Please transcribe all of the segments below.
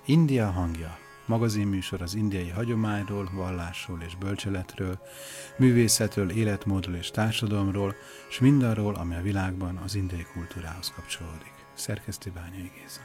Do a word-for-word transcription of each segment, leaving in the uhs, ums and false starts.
India hangja, magazinműsor az indiai hagyományról, vallásról és bölcseletről, művészetről, életmódról és társadalomról, és mindarról, ami a világban az indiai kultúrához kapcsolódik. Szerkesztő Bányai Géza.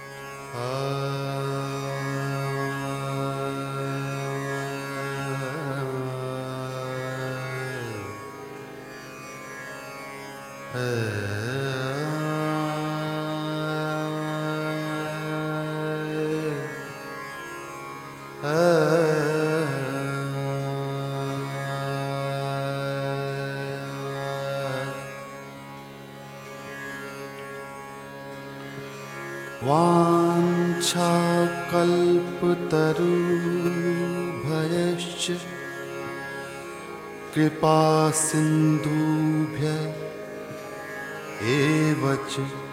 वाञ्छाकल्पतरुभ्यश्च कृपा सिन्धुभ्य एव च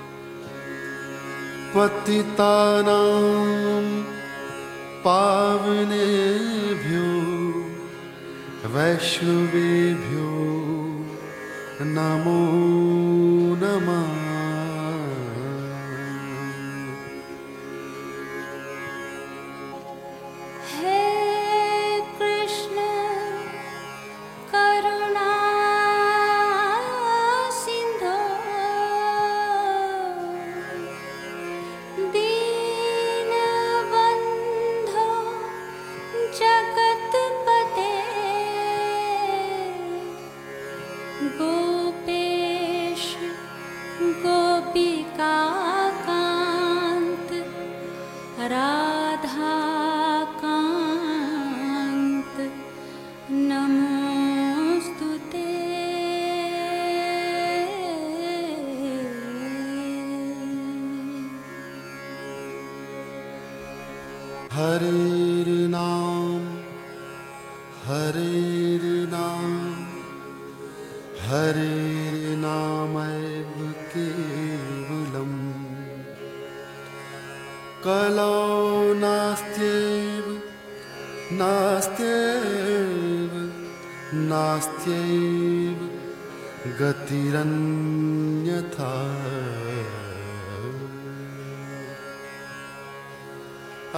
पतितानां पावनेभ्यो वैष्णवेभ्यो नमो नमः। हरेर नाम हरेर नाम हरेर नामैव केवलम् कलौ नास्त्यैव नास्त्यैव नास्त्यैव गतिरन्यथा। आ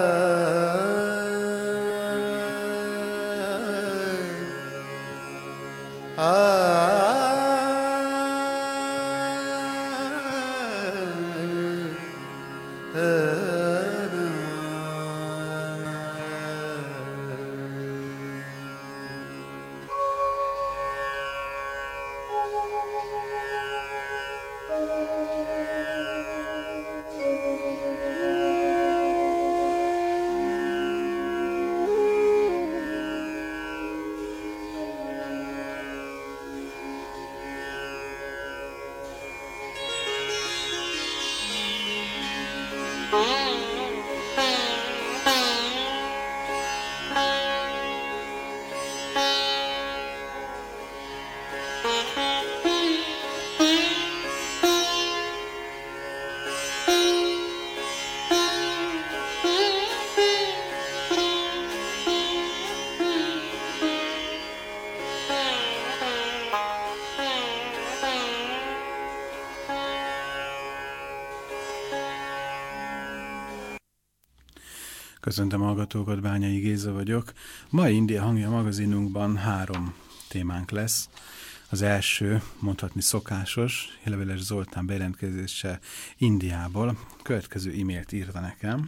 Köszöntöm a hallgatókat, Bányai Géza vagyok. Mai India hangja magazinunkban három témánk lesz. Az első, mondhatni szokásos, Leveles Zoltán bejelentkezése Indiából. Következő e-mailt írta nekem.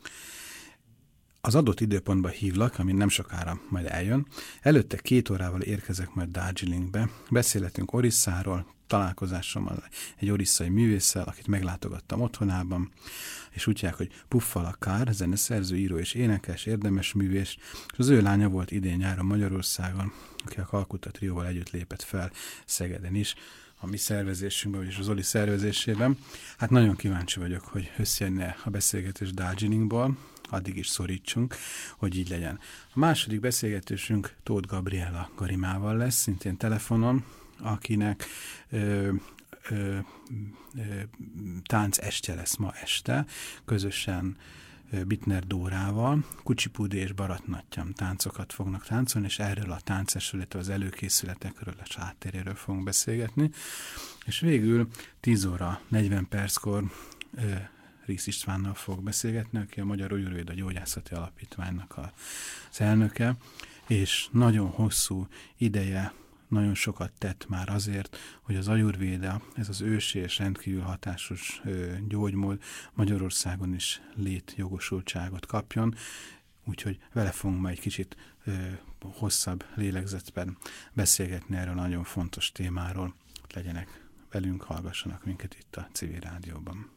Az adott időpontban hívlak, ami nem sokára majd eljön. Előtte két órával érkezek majd Darjeelingbe. Beszélhetünk Orisszáról, találkozásommal egy orisszai művésszel, akit meglátogattam otthonában, és úgy hívják, hogy Puffalakár, zeneszerző, író és énekes, érdemes művész, és az ő lánya volt idén nyáron Magyarországon, aki a Kalkutta Trióval együtt lépett fel Szegeden is, a mi szervezésünkben, vagyis az Oli szervezésében. Hát nagyon kíváncsi vagyok, hogy összejönne a beszélgetés Darjeelingból, addig is szorítsunk, hogy így legyen. A második beszélgetésünk Tóth Gabriella Garimával lesz, szintén telefonon, akinek ö, ö, ö, tánc estje lesz ma este, közösen ö, Bittner Dórával, Kucsipudi és Bharatnatyam táncokat fognak táncolni, és erről a táncesről, illetve az előkészületekről, a háttéréről fogunk beszélgetni. És végül tíz óra negyven perckor ö, Rész Istvánnal fog beszélgetni, aki a Magyar Ajurvéda Gyógyászati Alapítványnak az elnöke, és nagyon hosszú ideje nagyon sokat tett már azért, hogy az ajurvéda, ez az ősi és rendkívül hatásos ö, gyógymód Magyarországon is létjogosultságot kapjon, úgyhogy vele fogunk majd egy kicsit ö, hosszabb lélegzetben beszélgetni erről nagyon fontos témáról. Legyenek velünk, hallgassanak minket itt a Civil Rádióban.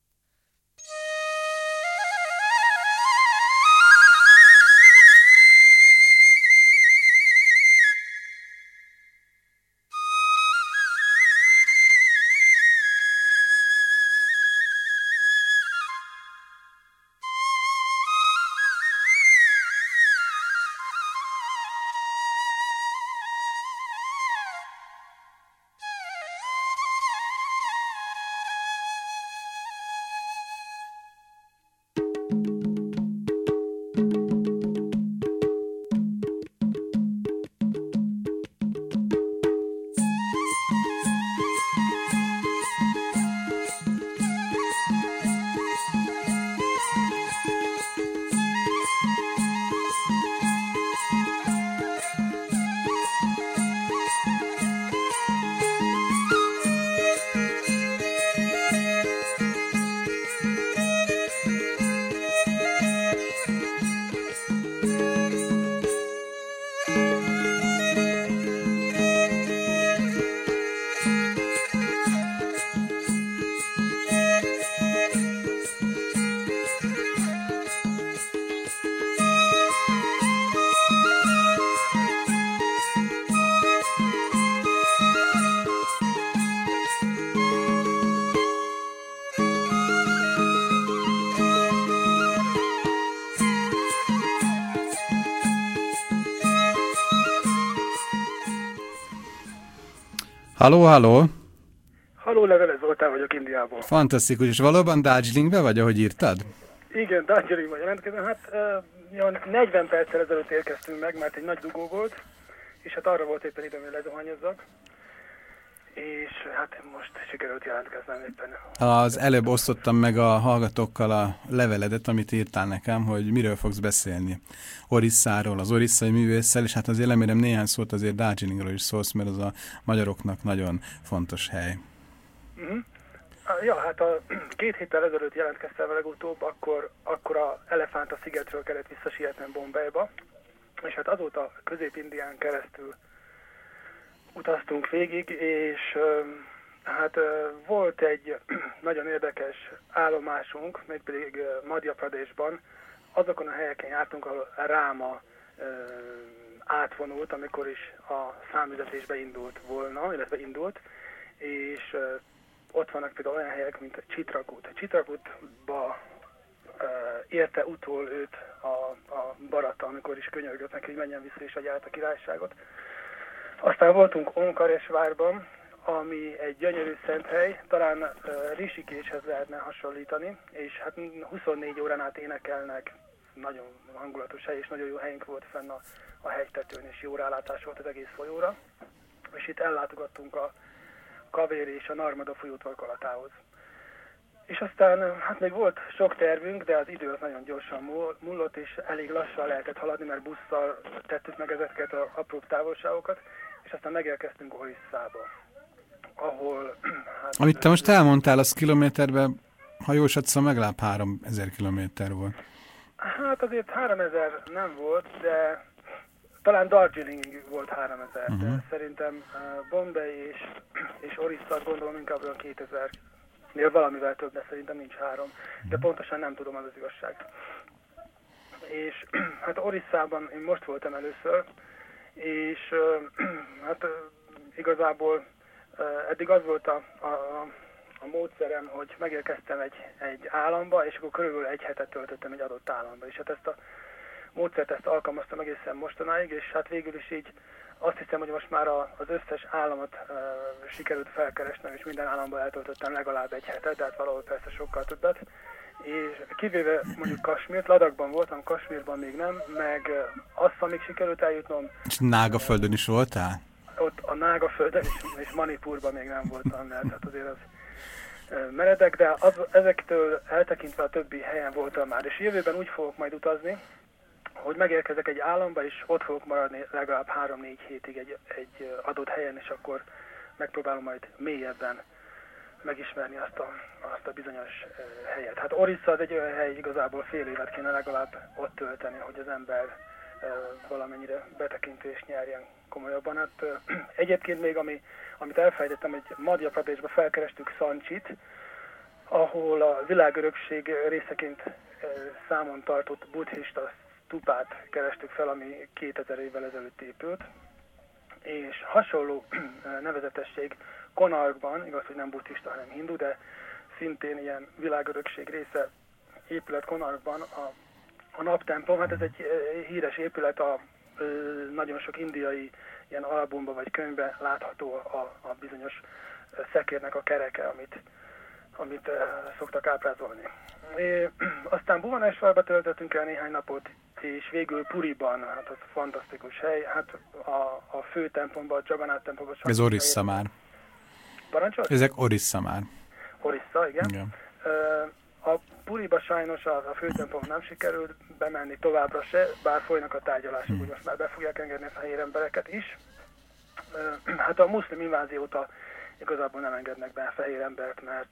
Halló, halló! Halló, Levele Zoltán vagyok Indiából. Fantasztikus, és valóban Darjeelingbe vagy, ahogy írtad? Igen, Darjeelingben jelentkezem. Hát uh, negyven perccel ezelőtt érkeztünk meg, mert egy nagy dugó volt, és hát arra volt éppen időm, hogy lezuhanyozzak. És hát most sikerült jelentkeznem éppen. Az előbb osztottam meg a hallgatókkal a leveledet, amit írtál nekem, hogy miről fogsz beszélni. Orisszáról, az orisszai művésszel, és hát azért lemérem néhány szót azért Darjeelingről is szólsz, mert az a magyaroknak nagyon fontos hely. Uh-huh. Ja, hát a két héttel ezelőtt jelentkeztem legutóbb, akkor, akkor a Elefánta szigetről kellett visszasietnem Bombayba, és hát azóta Közép-Indián keresztül utaztunk végig, és hát volt egy nagyon érdekes állomásunk, mégpedig Madhya Pradeshban. Azokon a helyeken jártunk, ahol Ráma átvonult, amikor is a számüzetésbe indult volna, illetve indult, és ott vannak például olyan helyek, mint Chitrakoot. Chitrakootba érte utol őt a, a barata, amikor is könyörgött neki, hogy menjen vissza és adja át a királyságot. Aztán voltunk Omkaresvárban, ami egy gyönyörű szent hely, talán uh, Rishikéshez lehetne hasonlítani, és hát huszonnégy órán át énekelnek, nagyon hangulatos hely, és nagyon jó helyünk volt fenn a, a hegytetőn, és jó rálátás volt az egész folyóra. És itt ellátogattunk a Kavéri és a Narmada folyótorkolatához. És aztán hát még volt sok tervünk, de az idő az nagyon gyorsan múlott, és elég lassan lehetett haladni, mert busszal tettük meg ezeket a apróbb távolságokat, és aztán megérkeztünk Orisszába, ahol... Hát, amit te most elmondtál, az kilométerben, ha jól satszom, legalább háromezer kilométer volt. Hát azért háromezer nem volt, de talán Darjeelingig volt háromezer, uh-huh. de szerintem Bombay és, és Orissa, gondolom inkább olyan kétezer-nél valamivel több, de szerintem nincs három, uh-huh. de pontosan nem tudom, az az igazság. És hát Orissában én most voltam először, és hát igazából eddig az volt a, a, a módszerem, hogy megérkeztem egy, egy államba, és akkor körülbelül egy hetet töltöttem egy adott államba. És hát ezt a módszert ezt alkalmaztam egészen mostanáig, és hát végül is így azt hiszem, hogy most már a, az összes államot uh, sikerült felkeresnem, és minden államban eltöltöttem legalább egy hetet, de hát valahol persze sokkal többet. És kivéve mondjuk Kasmírt, Ladakban voltam, Kasmírban még nem, meg Assam még sikerült eljutnom. És Nágaföldön is voltál? Ott a Nágaföldön és, és Manipurban még nem voltam, mert hát azért az meredek, de az, ezektől eltekintve a többi helyen voltam már, és jövőben úgy fogok majd utazni, hogy megérkezek egy államba, és ott fogok maradni legalább három-négy hétig egy, egy adott helyen, és akkor megpróbálom majd mélyebben megismerni azt a, azt a bizonyos helyet. Hát Orissa az egy olyan hely, igazából fél évet kéne legalább ott tölteni, hogy az ember valamennyire betekintést nyerjen komolyabban. Hát egyébként még, ami, amit elfelejtettem, hogy Madhya Pradeshbe felkerestük Sancsit, ahol a világörökség részeként számon tartott buddhista stupát kerestük fel, ami kétezer évvel ezelőtt épült, és hasonló nevezetesség Konarkban, igaz, hogy nem buddhista, hanem hindu, de szintén ilyen világörökség része épület Konarkban a, a naptemplom. Hát ez egy híres épület, a nagyon sok indiai ilyen albumban vagy könyvben látható a, a bizonyos szekérnek a kereke, amit, amit uh, szoktak ábrázolni. É, aztán Bhubaneswarba töltöttünk el néhány napot, és végül Puriban, hát az fantasztikus hely, hát a, a fő templomban, a Jagannath templomban. Ez Orissa már. Parancsol? Ezek Orissa már. Orissa, igen. igen. Uh, a Puriba sajnos a, a fő templom nem sikerült bemenni továbbra se, bár folynak a tárgyalások, hmm. hogy most már be fogják engedni a fehér embereket is. Uh, hát a muszlim invázió óta igazából nem engednek be fehér embert, mert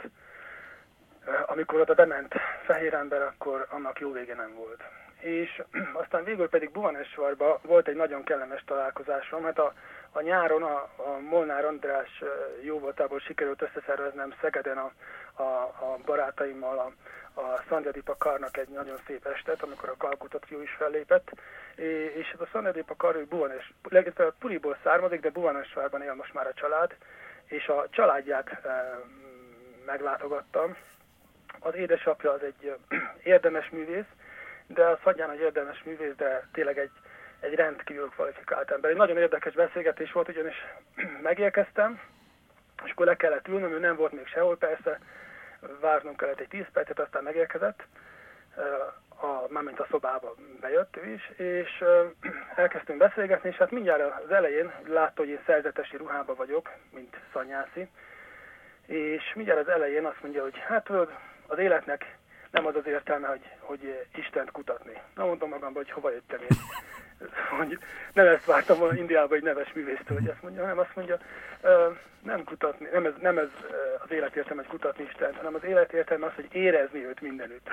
uh, amikor oda bement fehér ember, akkor annak jó vége nem volt. És aztán végül pedig Bhubaneswarban volt egy nagyon kellemes találkozásom. Hát a, a nyáron a, a Molnár András jó voltából sikerült összeszerveznem Szegeden a, a, a barátaimmal a, a Sandhya-Dipa Karnak egy nagyon szép estet, amikor a Kalkutta Trio is fellépett. És ez a Sandhya-Dipa Kar, ő Bhubanes, legfeljebb Puriból származik, de Bhubaneswarban él most már a család, és a családját e, meglátogattam. Az édesapja az egy érdemes művész, de az hagyján, hogy érdemes művész, de tényleg egy, egy rendkívül kvalifikált ember. Egy nagyon érdekes beszélgetés volt, ugyanis megérkeztem, és akkor le kellett ülnöm, ő nem volt még sehol, persze, várnom kellett egy tíz percet, aztán megérkezett, a, mármint a szobába bejött ő is, és elkezdtünk beszélgetni, és hát mindjárt az elején látta, hogy én szerzetesi ruhában vagyok, mint szanyászi, és mindjárt az elején azt mondja, hogy hát az életnek nem az az értelme, hogy, hogy Istent kutatni. Na, mondom magamban, hogy hova jöttem én. Hogy nem ezt vártam volna Indiában egy neves művésztől, hogy ezt mondja, hanem azt mondja, nem kutatni, nem ez, nem ez az életértelme, hogy kutatni Istent, hanem az életértelme az, hogy érezni őt mindenütt.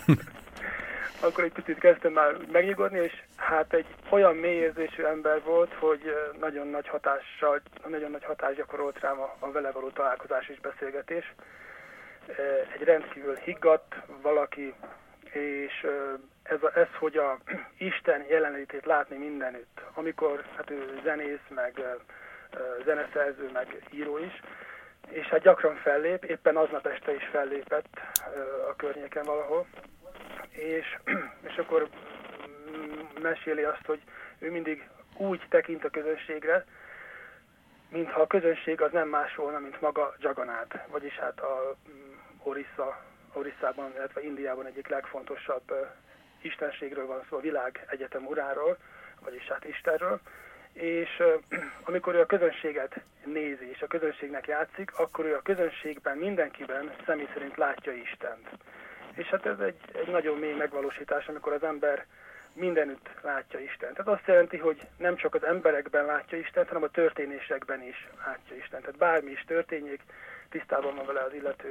Akkor egy picit kezdtem már megnyugodni, és hát egy olyan mélyérzésű ember volt, hogy nagyon nagy hatással, nagyon nagy hatást gyakorolt rám a, a vele való találkozás és beszélgetés. Egy rendkívül higgadt valaki, és ez, a, ez hogy a Isten jelenlétét látni mindenütt. Amikor hát ő zenész, meg zeneszerző, meg író is, és hát gyakran fellép, éppen aznap este is fellépett a környéken valahol, és, és akkor meséli azt, hogy ő mindig úgy tekint a közönségre, mintha a közönség az nem más volna, mint maga Jagannath, vagyis hát a Orissa, Orissában, illetve Indiában egyik legfontosabb uh, istenségről van szó, a világ egyetem uráról, vagyis hát Istenről, és uh, amikor ő a közönséget nézi, és a közönségnek játszik, akkor ő a közönségben, mindenkiben személy szerint látja Istent. És hát ez egy, egy nagyon mély megvalósítás, amikor az ember mindenütt látja Istent. Tehát azt jelenti, hogy nem csak az emberekben látja Istent, hanem a történésekben is látja Istent. Tehát bármi is történjék, tisztában van vele az illető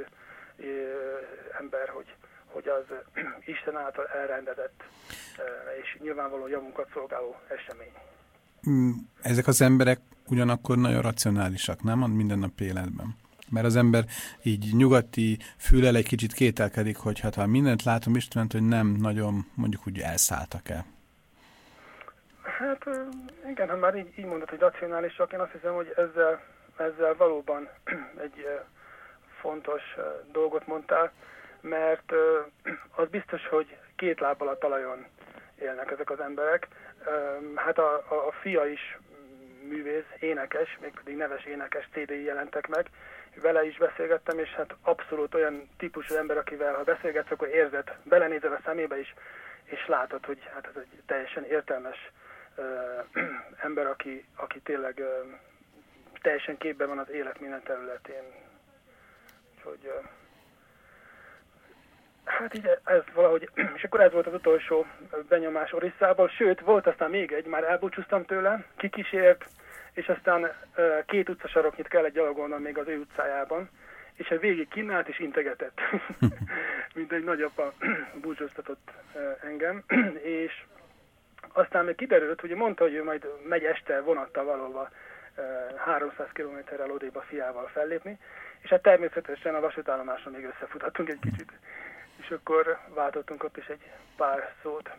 ember, hogy, hogy az Isten által elrendezett és nyilvánvaló javunkat szolgáló esemény. Ezek az emberek ugyanakkor nagyon racionálisak, nem? A mindennapi életben. Mert az ember így nyugati füllel egy kicsit kételkedik, hogy hát ha mindent látom Istent, hogy nem nagyon mondjuk úgy elszálltak-e. Hát igen, ha már így, így mondod, hogy racionálisak, én azt hiszem, hogy ezzel, ezzel valóban egy fontos dolgot mondtál, mert az biztos, hogy két lábbal a talajon élnek ezek az emberek. Hát a, a, a fia is művész, énekes, mégpedig neves énekes cé dé-i jelentek meg. Vele is beszélgettem, és hát abszolút olyan típusú ember, akivel ha beszélgetsz, akkor érzed, belenézel a szemébe is, és látod, hogy hát ez egy teljesen értelmes uh, ember, aki, aki tényleg uh, teljesen képben van az élet minden területén. hogy hát így ez valahogy, és akkor ez volt az utolsó benyomás Orisszából, sőt, volt aztán még egy, már elbúcsúztam tőle, kikísért, és aztán két utcasaroknyit kellett gyalogolnom még az ő utcájában, és a végig kínált és integetett, mint egy nagyapa búcsúztatott engem, és aztán még kiderült, hogy mondta, hogy ő majd megy este vonattal valahova háromszáz kilométerrel odébb a fiával fellépni, és hát természetesen a vasútállomáson még összefutottunk egy kicsit, és akkor váltottunk ott is egy pár szót.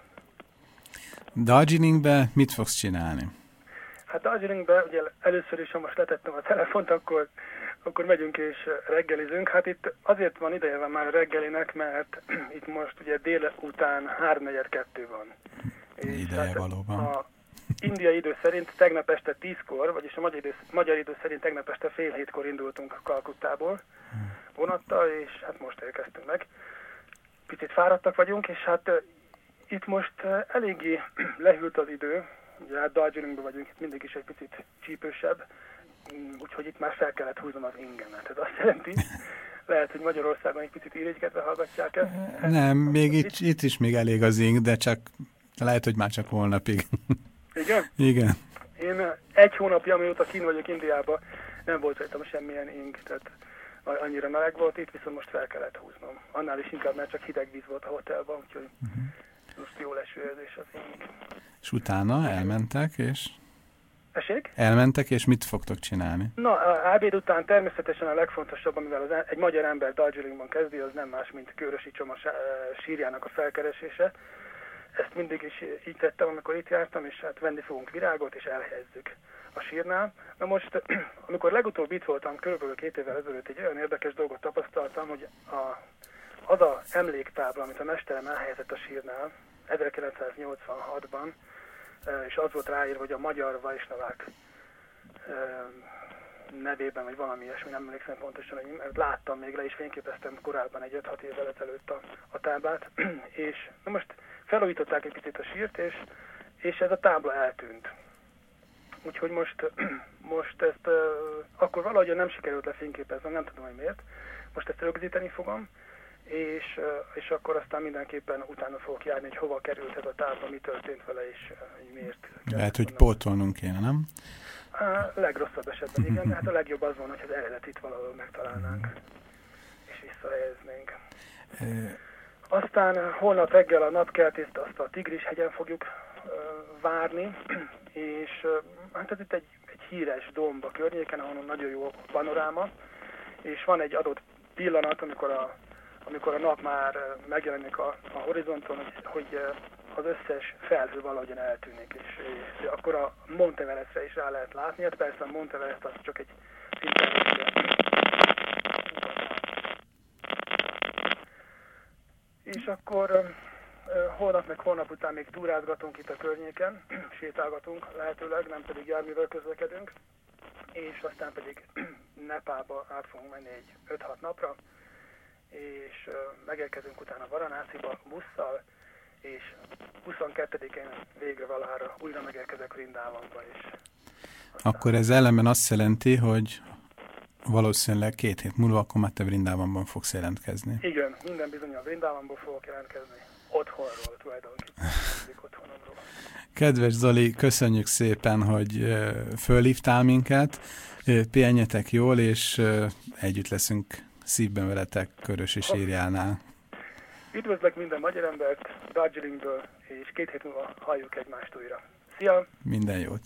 Darjeelingbe mit fogsz csinálni? Hát Darjeelingbe, ugye először is, ha most letettem a telefont, akkor, akkor megyünk és reggelizünk. Hát itt azért van ideje van már reggelinek, mert itt most ugye délután háromnegyed kettő van. Ideje hát valóban. A indiai idő szerint tegnap este tízkor, vagyis a magyar idő, magyar idő szerint tegnap este fél hétkor indultunk Kalkuttából vonattal, és hát most érkeztünk meg. Picit fáradtak vagyunk, és hát uh, itt most uh, eléggé lehűlt az idő, ugye hát Darjeelingben vagyunk, itt mindig is egy picit csípősebb, um, úgyhogy itt már fel kellett húznom az ingemet. Ez azt jelenti, lehet, hogy Magyarországon egy picit irigykedve hallgatják ezt. Nem, még itt, itt is még elég az ing, de csak lehet, hogy már csak holnapig. Igen? Igen. Én egy hónapja, amióta kint vagyok Indiában, nem volt rajtam semmilyen ing, tehát annyira meleg volt itt, viszont most fel kellett húznom. Annál is inkább, mert csak hideg víz volt a hotelban, úgyhogy uh-huh. most jó lesőzés az ing. És utána elmentek, és... Esik? Elmentek, és mit fogtok csinálni? Na, a ábéd után természetesen a legfontosabb, amivel az, egy magyar ember Darjeelingban kezdi, az nem más, mint Kőrösi Csoma sírjának a felkeresése. Ezt mindig is így tettem, amikor itt jártam, és hát venni fogunk virágot, és elhelyezzük a sírnál. Na most, amikor legutóbb itt voltam, körülbelül két évvel ezelőtt, egy olyan érdekes dolgot tapasztaltam, hogy a, az a emléktábla, amit a mesterem elhelyezett a sírnál ezerkilencszáznyolcvanhatban, és az volt ráírva, hogy a magyar vajsnavák nevében, vagy valami ilyesmi, nem emlékszem pontosan, hogy mert láttam még, le is fényképeztem korábban egy öt-hat évvel ezelőtt a, a táblát, és na most felújították egy picit a sírt, és, és ez a tábla eltűnt. Úgyhogy most, most ezt uh, akkor valahogy nem sikerült lefényképeznem, nem tudom, hogy miért. Most ezt rögzíteni fogom, és, uh, és akkor aztán mindenképpen utána fogok járni, hogy hova került ez a tábla, mi történt vele, és uh, miért. Lehet, hogy pótolnunk kéne, nem? A legrosszabb esetben, igen. Hát a legjobb az van, hogy az eredetit valahol megtalálnánk, és visszahelyeznénk. Aztán holnap reggel a napkeltést azt a Tigris-hegyen fogjuk uh, várni, és uh, hát ez itt egy, egy híres domb a környéken, ahonnan nagyon jó a panoráma, és van egy adott pillanat, amikor a, amikor a nap már megjelenik a, a horizonton, hogy, hogy uh, az összes felhő valahogyan eltűnik, és, és akkor a Monteverestre is rá lehet látni. Hát persze a Monteverest az csak egy szinte. És akkor uh, holnap meg holnap után még túrázgatunk itt a környéken, sétálgatunk lehetőleg, nem pedig járművel közlekedünk, és aztán pedig Nepálba át fogunk menni egy öt-hat napra, és uh, megérkezünk utána Varanásziba busszal, és huszonkettedikén végre valahára újra megérkezek Vrindávamba is. Aztán... Akkor ez ellenben azt jelenti, hogy valószínűleg két hét múlva akkor már te Vrindávamban fogsz jelentkezni. Igen, minden bizonnyal Vrindávamból fogok jelentkezni. Otthonról tulajdonképpen. Otthonomról. Kedves Zoli, köszönjük szépen, hogy fölhívtál minket. Pihenjetek jól, és együtt leszünk szívben veletek Körösi sírjánál. Üdvözlök minden magyar embert Darjeelingből, és két hét múlva halljuk egymást újra. Szia! Minden jót!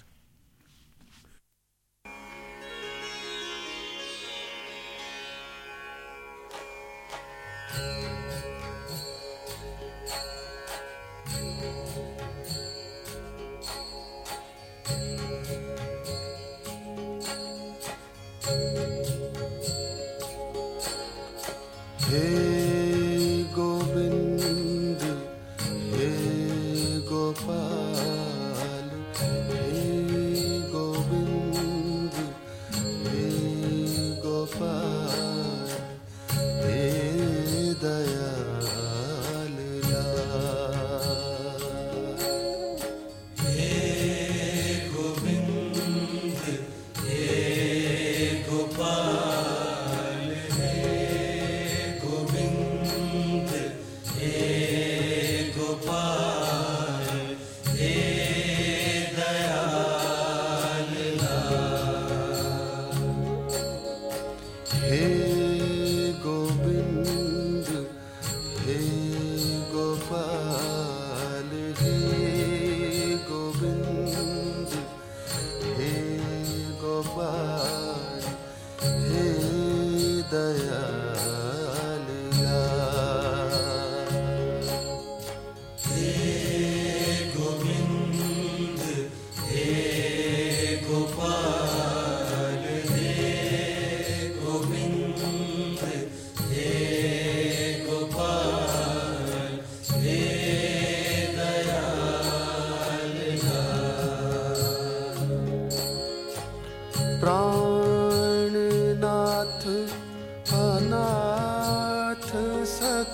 Hey Gobind, hey Gopal, hey Gobind, hey Gopal, hey Dayal Lal. Hey Gobind, hey Gopal, hey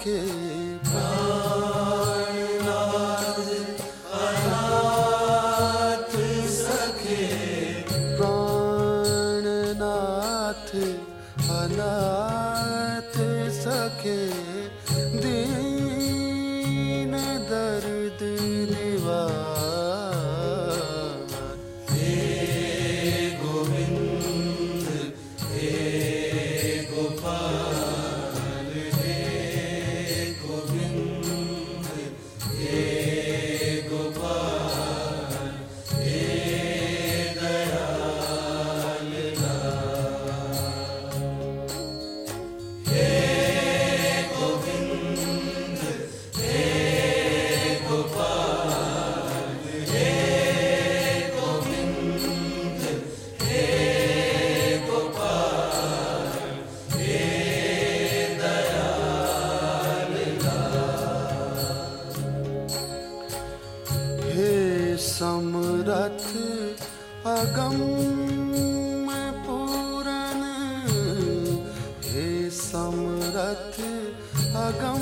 सके प्राणनाथ अनाथ सके प्राणनाथ अनाथ सके दीन दर्द निवार हे गोविंद हे गोपाल हे गोविंद हे गोपाल हे दयाल हे गोविंद हे गोपाल हे गोविंद हे गोपाल हे दयाल हे समरथ अगम पूरन हे समरथ अगम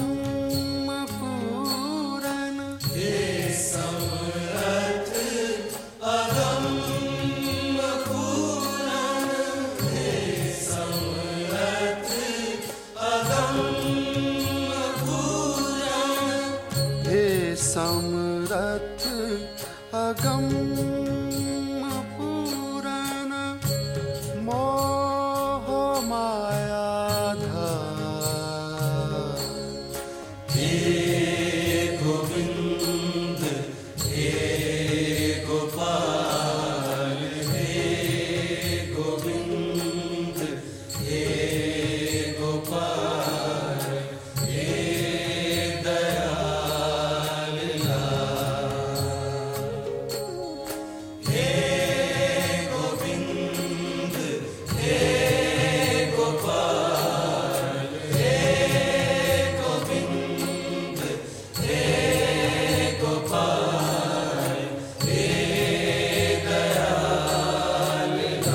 पूरन हे समरथ अगम पूरन हे समरथ अगम पूरन हे समरथ अगम पूरन मोह माया धार हे गोविंद हे गोपाल हे गोविंद हे गोपाल हे दयाल हे गोविंद हे गोपाल हे गोविंद हे गोपाल हे Dayal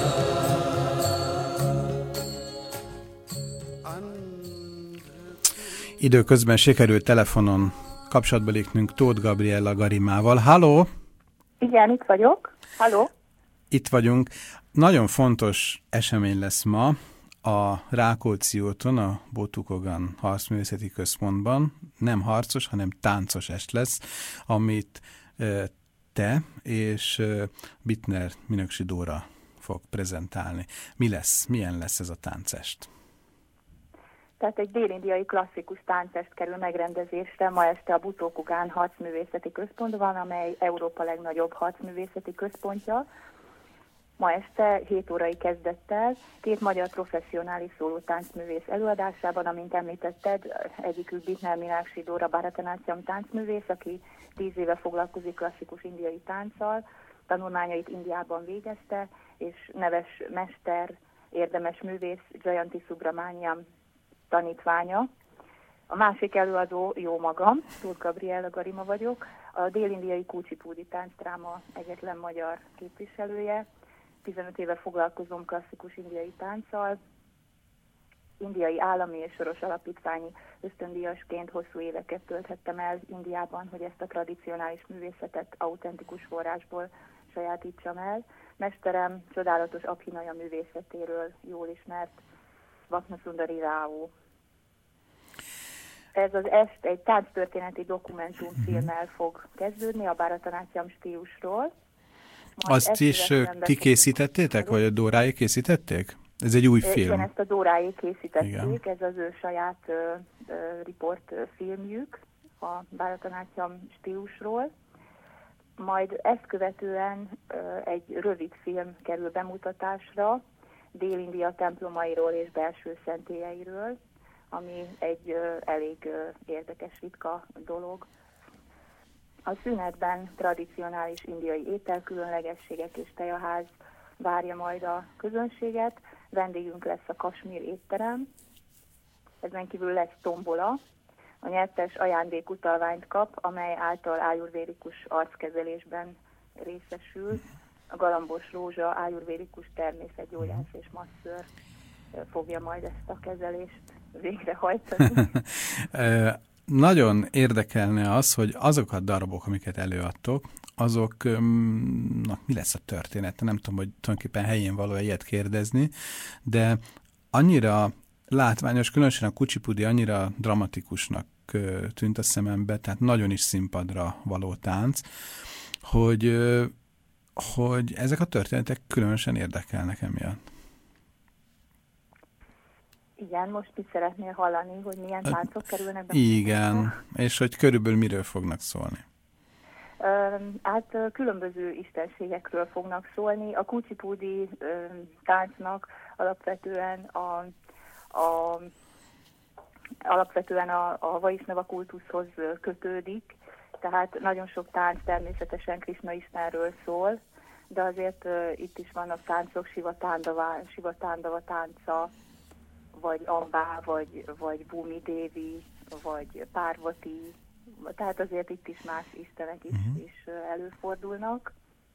Időközben sikerült telefonon kapcsolatba lépnünk Tóth Gabriella Garimával. Halló! Igen, itt vagyok. Halló? Itt vagyunk. Nagyon fontos esemény lesz ma a Rákóczi úton, a Botukogan Harcművészeti Központban. Nem harcos, hanem táncos est lesz, amit ö, te és ö, Bittner Minöksi Dóra fog prezentálni. Mi lesz? Milyen lesz ez a táncest? Tehát egy dél-indiai klasszikus táncest kerül megrendezésre ma este a Botukogan Harcművészeti Központban, amely Európa legnagyobb harcművészeti központja. Ma este hét órai kezdettel két magyar professzionális szólótáncművész előadásában, amint említetted, egyikük Bittner Minöksi Dóra Bharatanatyam táncművész, aki tíz éve foglalkozik klasszikus indiai tánccal, tanulmányait Indiában végezte, és neves mester, érdemes művész Jayanti Subramaniam tanítványa. A másik előadó jó magam, Tóth Gabriella Garima vagyok, a dél-indiai kuchipudi táncdráma egyetlen magyar képviselője. tizenöt éve foglalkozom klasszikus indiai tánccal. Indiai állami és soros alapítványi ösztöndíjasként hosszú éveket tölthettem el Indiában, hogy ezt a tradicionális művészetet autentikus forrásból sajátítsam el. Mesterem csodálatos Abhinaya művészetéről jól ismert Vaknasundari Rao. Ez az est egy tánctörténeti dokumentumfilmmel fog kezdődni a Bharatanatyam stílusról. Azt is ti készítettétek, vagy a Dórái készítették? Ez egy új film. Igen, ezt a Dórái készítették, igen. Ez az ő saját uh, uh, riport uh, filmjük a Bharatanatyam stílusról. Majd ezt követően uh, egy rövid film kerül bemutatásra Dél-India templomairól és belső szentélyeiről, ami egy uh, elég uh, érdekes, ritka dolog. A szünetben tradicionális indiai ételkülönlegességek és tejaház várja majd a közönséget. Vendégünk lesz a Kasmír étterem. Ezen kívül lesz tombola. A nyertes ajándékutalványt kap, amely által ájurvédikus arckezelésben részesül. A Galambos Rózsa ájurvédikus természetgyógyász és masször fogja majd ezt a kezelést végrehajtani. Nagyon érdekelne az, hogy azok a darabok, amiket előadtok, azoknak mi lesz a története? Nem tudom, hogy tulajdonképpen helyén való ilyet kérdezni, de annyira látványos, különösen a kucsipudi annyira dramatikusnak tűnt a szemembe, tehát nagyon is színpadra való tánc, hogy, hogy ezek a történetek különösen érdekelnek emiatt. Igen, most mit szeretnél hallani, hogy milyen táncok kerülnek be? Igen, és hogy körülbelül miről fognak szólni? Hát különböző istenségekről fognak szólni. A kucsipudi táncnak alapvetően a, a, alapvetően a, a Vaisnava kultuszhoz kötődik, tehát nagyon sok tánc természetesen Krisna Istenről szól, de azért itt is vannak táncok, Siva Tándava, Siva Tándava tánca, vagy Ambá, vagy, vagy Bhumi Devi, vagy Parvati, tehát azért itt is más istenek is, uh-huh. is előfordulnak.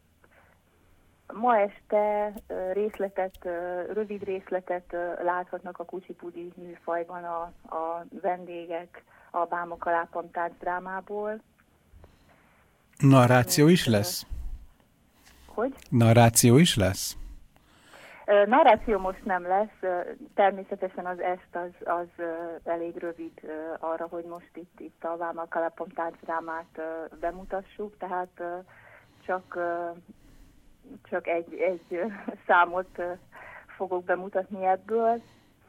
Ma este részletet, rövid részletet láthatnak a kucsipudi műfajban a, a vendégek a Bámokalápam táncdrámából. Narráció is lesz? Hogy? Narráció is lesz? Narráció most nem lesz, természetesen az est az, az elég rövid arra, hogy most itt, itt a Vámalkalapom táncdrámát bemutassuk, tehát csak, csak egy, egy számot fogok bemutatni ebből,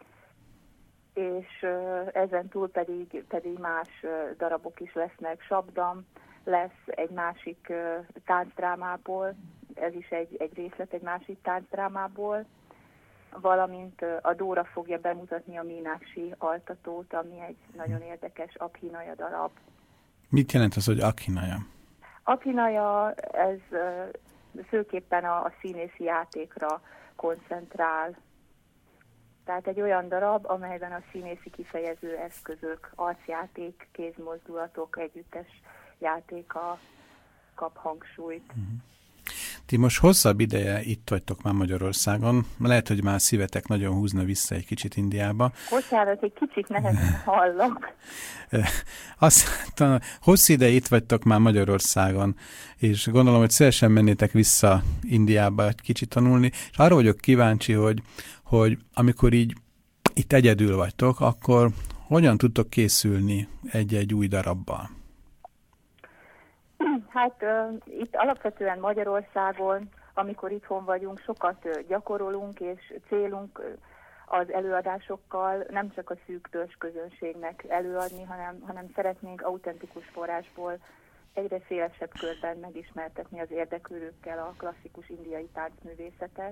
és ezen túl pedig, pedig más darabok is lesznek. Sabdam lesz egy másik táncdrámából, ez is egy, egy részlet egy másik táncdrámából, valamint a Dóra fogja bemutatni a Mínáksi altatót, ami egy nagyon érdekes Abhinaja darab. Mit jelent az, hogy Abhinaja? Abhinaja, ez főképpen a, a színészi játékra koncentrál. Tehát egy olyan darab, amelyben a színészi kifejező eszközök, arcjáték, kézmozdulatok, együttes játéka kap hangsúlyt. Uh-huh. Ti most hosszabb ideje itt vagytok már Magyarországon. Lehet, hogy már szívetek nagyon húzna vissza egy kicsit Indiába. Bocsánat, egy kicsit nehezen hallok. Aztán hosszú ideje itt vagytok már Magyarországon, és gondolom, hogy szívesen mennétek vissza Indiába egy kicsit tanulni, és arra vagyok kíváncsi, hogy, hogy amikor így itt egyedül vagytok, akkor hogyan tudtok készülni egy-egy új darabbal? Hát uh, itt alapvetően Magyarországon, amikor itthon vagyunk, sokat uh, gyakorolunk, és célunk uh, az előadásokkal nem csak a szűk törzs közönségnek előadni, hanem, hanem szeretnénk autentikus forrásból egyre szélesebb körben megismertetni az érdeklődőkkel a klasszikus indiai táncművészetet.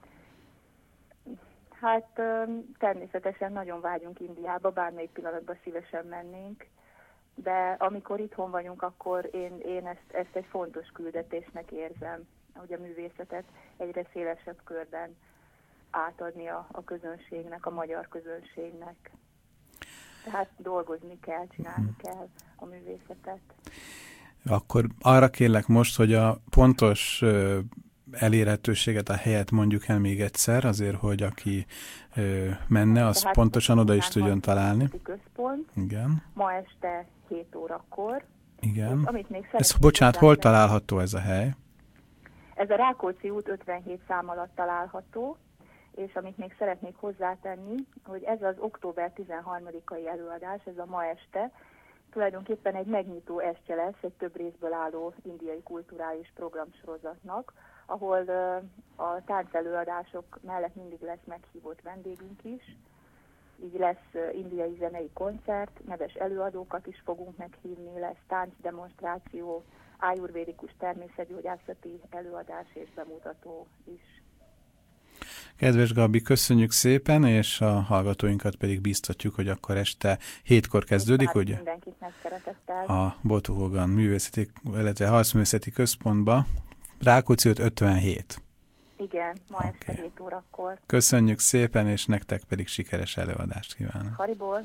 Hát uh, természetesen nagyon vágyunk Indiába, bármelyik pillanatban szívesen mennénk, de amikor itthon vagyunk, akkor én, én ezt, ezt egy fontos küldetésnek érzem, hogy a művészetet egyre szélesebb körben átadni a, a közönségnek, a magyar közönségnek. Tehát dolgozni kell, csinálni kell a művészetet. Akkor arra kérlek most, hogy a pontos ö, elérhetőséget, a helyet mondjuk el még egyszer, azért, hogy aki ö, menne, az tehát pontosan oda is tudjon találni. Központ. Igen. Ma este hét órakor. Igen. És, amit még ez, bocsánat, hol található ez a hely? Ez a Rákóczi út ötvenhét szám alatt található, és amit még szeretnék hozzátenni, hogy ez az október tizenharmadikai előadás, ez a ma este, tulajdonképpen egy megnyitó estje lesz egy több részből álló indiai kulturális programsorozatnak, ahol uh, a táncelőadások mellett mindig lesz meghívott vendégünk is, így lesz uh, indiai zenei koncert, neves előadókat is fogunk meghívni, lesz táncdemonstráció, ájurvédikus természetgyógyászati előadás és bemutató is. Kedves Gabi, köszönjük szépen, és a hallgatóinkat pedig bíztatjuk, hogy akkor este hétkor kezdődik, ugye? Mindenkit megszeretettel. A Bothu Hogan művészeti, illetve harcművészeti központba, Rákóczi út ötvenhét. Igen, ma okay. Este hét órakor. Köszönjük szépen, és nektek pedig sikeres előadást kívánok. Hariból.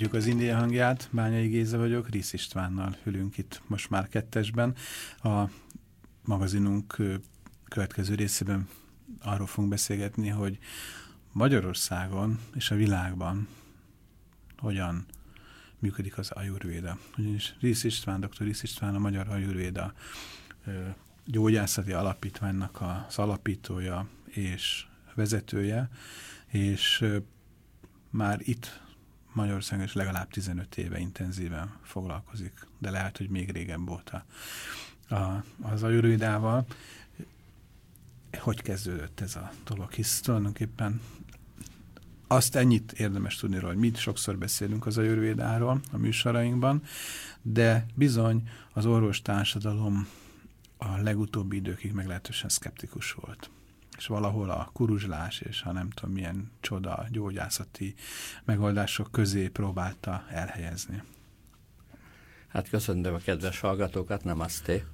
Folytatjuk az India hangját, Bányai Géza vagyok, Rész Istvánnal ülünk itt most már kettesben. A magazinunk következő részében arról fogunk beszélgetni, hogy Magyarországon és a világban hogyan működik az ajurvéda. Ugyanis Rész István, dr. Rész István a Magyar Ajurvéda gyógyászati alapítványnak az alapítója és vezetője, és már itt Magyarországon is legalább tizenöt éve intenzíven foglalkozik, de lehet, hogy még régebb óta a, az ajurvédával. Hogy kezdődött ez a dolog? Hisz tulajdonképpen azt ennyit érdemes tudni róla, hogy mit sokszor beszélünk az ajurvédáról a műsorainkban, de bizony az orvostársadalom a legutóbbi időkig meglehetősen szkeptikus volt. És valahol a kuruzslás és a nem tudom milyen csoda gyógyászati megoldások közé próbálta elhelyezni. Hát köszönöm a kedves hallgatókat, namaste.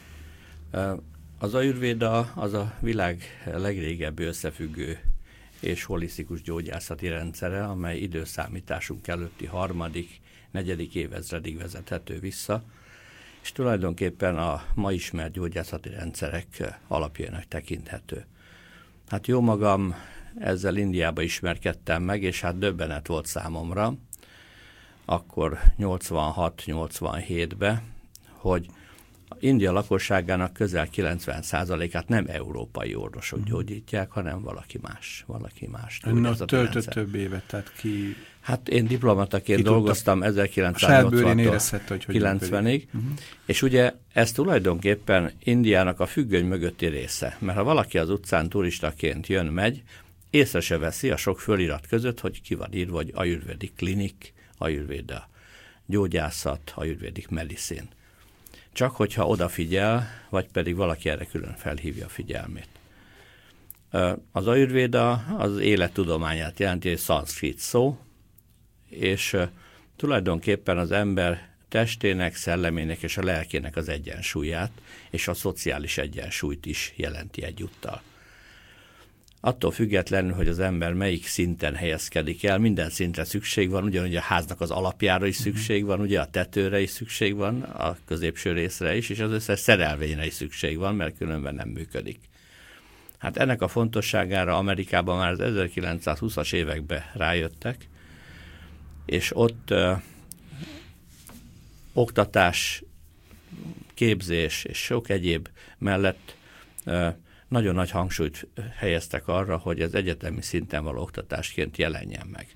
Az ajurvéda az a világ legrégebbi összefüggő és holisztikus gyógyászati rendszere, amely időszámításunk előtti harmadik, negyedik évezredig vezethető vissza, és tulajdonképpen a ma ismert gyógyászati rendszerek alapjának tekinthető. Hát jó magam ezzel Indiába ismerkedtem meg, és hát döbbenet volt számomra, akkor nyolcvanhat nyolcvanhétben, hogy India lakosságának közel kilencven százalékát nem európai orvosok uh-huh. gyógyítják, hanem valaki más. Valaki más. Ön ott töltött több évet, tehát ki... Hát én diplomataként ki dolgoztam ezerkilencszáznyolcvantól kilencvenig, uh-huh. és ugye ez tulajdonképpen Indiának a függöny mögötti része, mert ha valaki az utcán turistaként jön, megy, észre se veszi a sok fölirat között, hogy ki van írva, hogy Ayurvedic Clinic, Ayurveda gyógyászat, Ayurvedic Medicine. Csak hogyha odafigyel, vagy pedig valaki erre külön felhívja a figyelmét. Az ajurvéda az élettudományát jelenti, egy szanszkrit szó, és tulajdonképpen az ember testének, szellemének és a lelkének az egyensúlyát, és a szociális egyensúlyt is jelenti egyúttal. Attól függetlenül, hogy az ember melyik szinten helyezkedik el, minden szintre szükség van, ugyanúgy a háznak az alapjára is szükség van, ugye a tetőre is szükség van, a középső részre is, és az összes szerelvényre is szükség van, mert különben nem működik. Hát ennek a fontosságára Amerikában már az ezerkilencszázhúszas években rájöttek, és ott ö, oktatás, képzés és sok egyéb mellett ö, nagyon nagy hangsúlyt helyeztek arra, hogy az egyetemi szinten való oktatásként jelenjen meg.